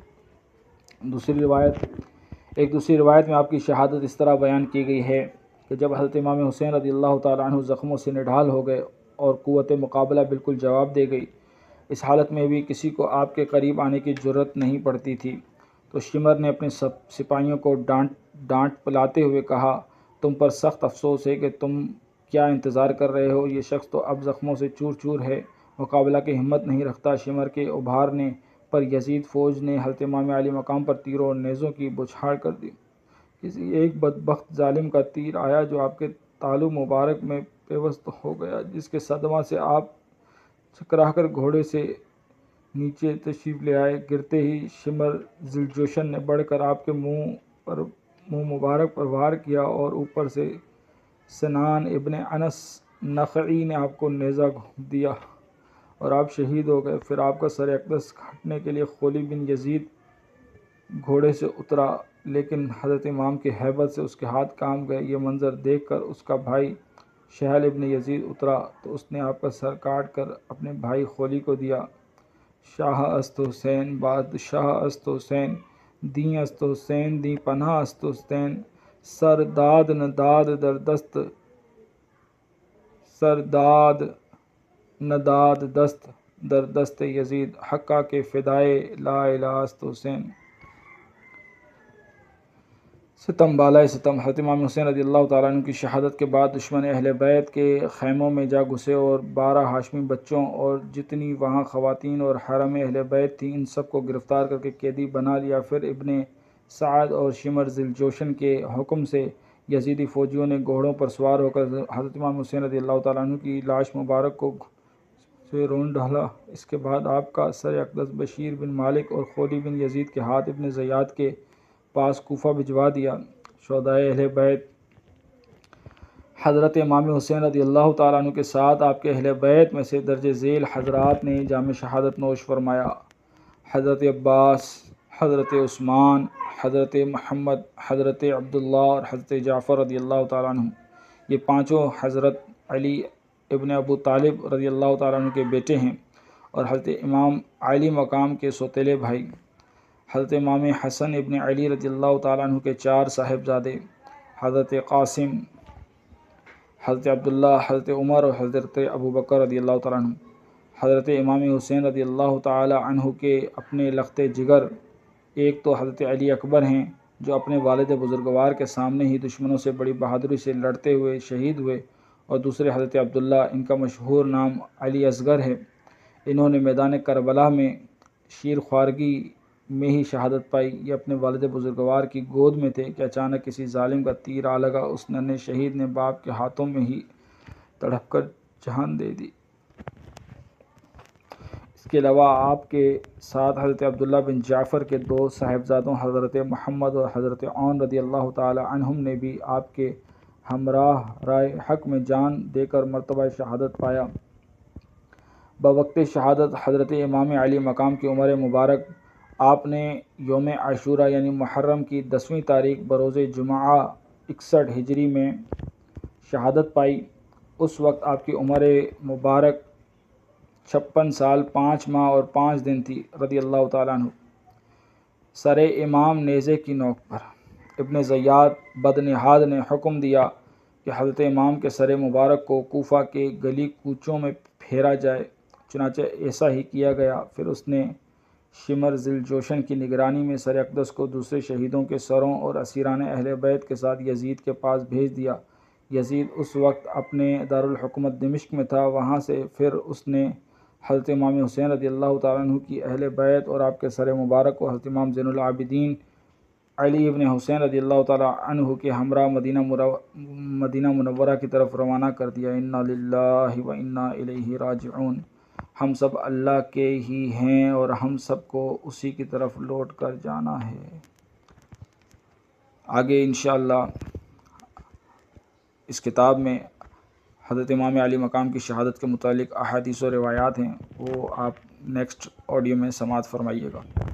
ایک دوسری روایت میں آپ کی شہادت اس طرح بیان کی گئی ہے کہ جب حضرت امام حسین رضی اللہ تعالیٰ عنہ زخموں سے نڈھال ہو گئے اور قوت مقابلہ بالکل جواب دے گئی، اس حالت میں بھی کسی کو آپ کے قریب آنے کی جرت نہیں پڑتی تھی، تو شمر نے اپنے سپاہیوں کو ڈانٹ پلاتے ہوئے کہا، تم پر سخت افسوس ہے کہ تم کیا انتظار کر رہے ہو؟ یہ شخص تو اب زخموں سے چور چور ہے، مقابلہ کی ہمت نہیں رکھتا۔ شمر کے ابھارنے پر یزید فوج نے حضرت امام علی مقام پر تیروں اور نیزوں کی بچھاڑ کر دی۔ کسی ایک بدبخت ظالم کا تیر آیا جو آپ کے تالو مبارک میں پیوست ہو گیا، جس کے صدمہ سے آپ چکرا کر گھوڑے سے نیچے تشریف لے آئے۔ گرتے ہی شمر ذوالجوشن نے بڑھ کر آپ کے منہ مبارک پر وار کیا اور اوپر سے سنان ابن انس نخعی نے آپ کو نیزہ گھونپ دیا اور آپ شہید ہو گئے۔ پھر آپ کا سر اقدس کاٹنے کے لیے خولی بن یزید گھوڑے سے اترا لیکن حضرت امام کی ہیبت سے اس کے ہاتھ کانپ گئے۔ یہ منظر دیکھ کر اس کا بھائی شہل ابن یزید اترا تو اس نے آپ کا سر کاٹ کر اپنے بھائی خولی کو دیا۔ شاہ است حسین بادشاہ است حسین، دیں است حسین دیں پناہ است حسین، سر داد نہ داد در دست، سر داد نہ داد دست در دست یزید، حقا کے فدائے لا الہ است حسین۔ ستم بالائے ستم۔ حضرت امام حسین رضی اللہ تعالیٰ عنہ کی شہادت کے بعد دشمن اہل بیت کے خیموں میں جا گھسے اور 12 ہاشمی بچوں اور جتنی وہاں خواتین اور حرم اہل بیت تھیں ان سب کو گرفتار کر کے قیدی بنا لیا۔ پھر ابن سعد اور شمر ذی الجوشن کے حکم سے یزیدی فوجیوں نے گھوڑوں پر سوار ہو کر حضرت امام حسین رضی اللہ تعالیٰ عنہ کی لاش مبارک کو سے رون ڈالا۔ اس کے بعد آپ کا سر اقدس بشیر بن مالک اور خولی بن یزید کے ہاتھ ابن زیاد کے پاس کوفہ بھجوا دیا۔ شہدائے اہل بیت حضرت امام حسین رضی اللہ تعالیٰ عنہ کے ساتھ آپ کے اہل بیت میں سے درج ذیل حضرات نے جام شہادت نوش فرمایا: حضرت عباس، حضرت عثمان، حضرت محمد، حضرت عبداللہ اور حضرت جعفر رضی اللہ تعالیٰ عنہ۔ یہ پانچوں حضرت علی ابن ابو طالب رضی اللہ تعالیٰ عنہ کے بیٹے ہیں اور حضرت امام علی مقام کے سوتیلے بھائی۔ حضرت امام حسن ابن علی رضی اللہ تعالیٰ عنہ کے 4 صاحبزادے: حضرت قاسم، حضرت عبداللہ، حضرت عمر اور حضرت ابوبکر رضی اللہ تعالیٰ عنہ۔ حضرت امام حسین رضی اللہ تعالیٰ عنہ کے اپنے لخت جگر ایک تو حضرت علی اکبر ہیں جو اپنے والد بزرگوار کے سامنے ہی دشمنوں سے بڑی بہادری سے لڑتے ہوئے شہید ہوئے، اور دوسرے حضرت عبداللہ، ان کا مشہور نام علی اصغر ہے۔ انہوں نے میدان کربلا میں شیر خوارگی میں ہی شہادت پائی۔ یہ اپنے والد بزرگوار کی گود میں تھے کہ اچانک کسی ظالم کا تیر آ لگا۔ اس ننھے شہید نے باپ کے ہاتھوں میں ہی تڑپ کر جان دے دی۔ اس کے علاوہ آپ کے ساتھ حضرت عبداللہ بن جعفر کے 2 صاحبزادوں حضرت محمد اور حضرت عون رضی اللہ تعالی عنہم نے بھی آپ کے ہمراہ رائے حق میں جان دے کر مرتبہ شہادت پایا۔ بوقت شہادت حضرت امام علی مقام کی عمر مبارک آپ نے یوم عاشوراء یعنی محرم کی 10ویں تاریخ بروز جمعہ 61 ہجری میں شہادت پائی۔ اس وقت آپ کی عمر مبارک 56 سال 5 ماہ اور 5 دن تھی رضی اللہ تعالیٰ عنہ۔ سر امام نیزے کی نوک پر ابن زیاد بدنہاد نے حکم دیا کہ حضرت امام کے سر مبارک کو کوفہ کے گلی کوچوں میں پھیرا جائے، چنانچہ ایسا ہی کیا گیا۔ پھر اس نے شمر ذی الجوشن کی نگرانی میں سر اقدس کو دوسرے شہیدوں کے سروں اور اسیران اہل بیت کے ساتھ یزید کے پاس بھیج دیا۔ یزید اس وقت اپنے دارالحکومت دمشق میں تھا۔ وہاں سے پھر اس نے حضرت امام حسین رضی اللہ تعالیٰ عنہ کی اہل بیت اور آپ کے سر مبارک کو حضرت امام زین العابدین علی ابن حسین رضی اللہ تعالیٰ عنہ کے ہمراہ مدینہ منورہ کی طرف روانہ کر دیا۔ انا للہ و انا الیہ راجعون۔ ہم سب اللہ کے ہی ہیں اور ہم سب کو اسی کی طرف لوٹ کر جانا ہے۔ آگے انشاءاللہ اس کتاب میں حضرت امام علی مقام کی شہادت کے متعلق احادیث و روایات ہیں، وہ آپ نیکسٹ آڈیو میں سماعت فرمائیے گا۔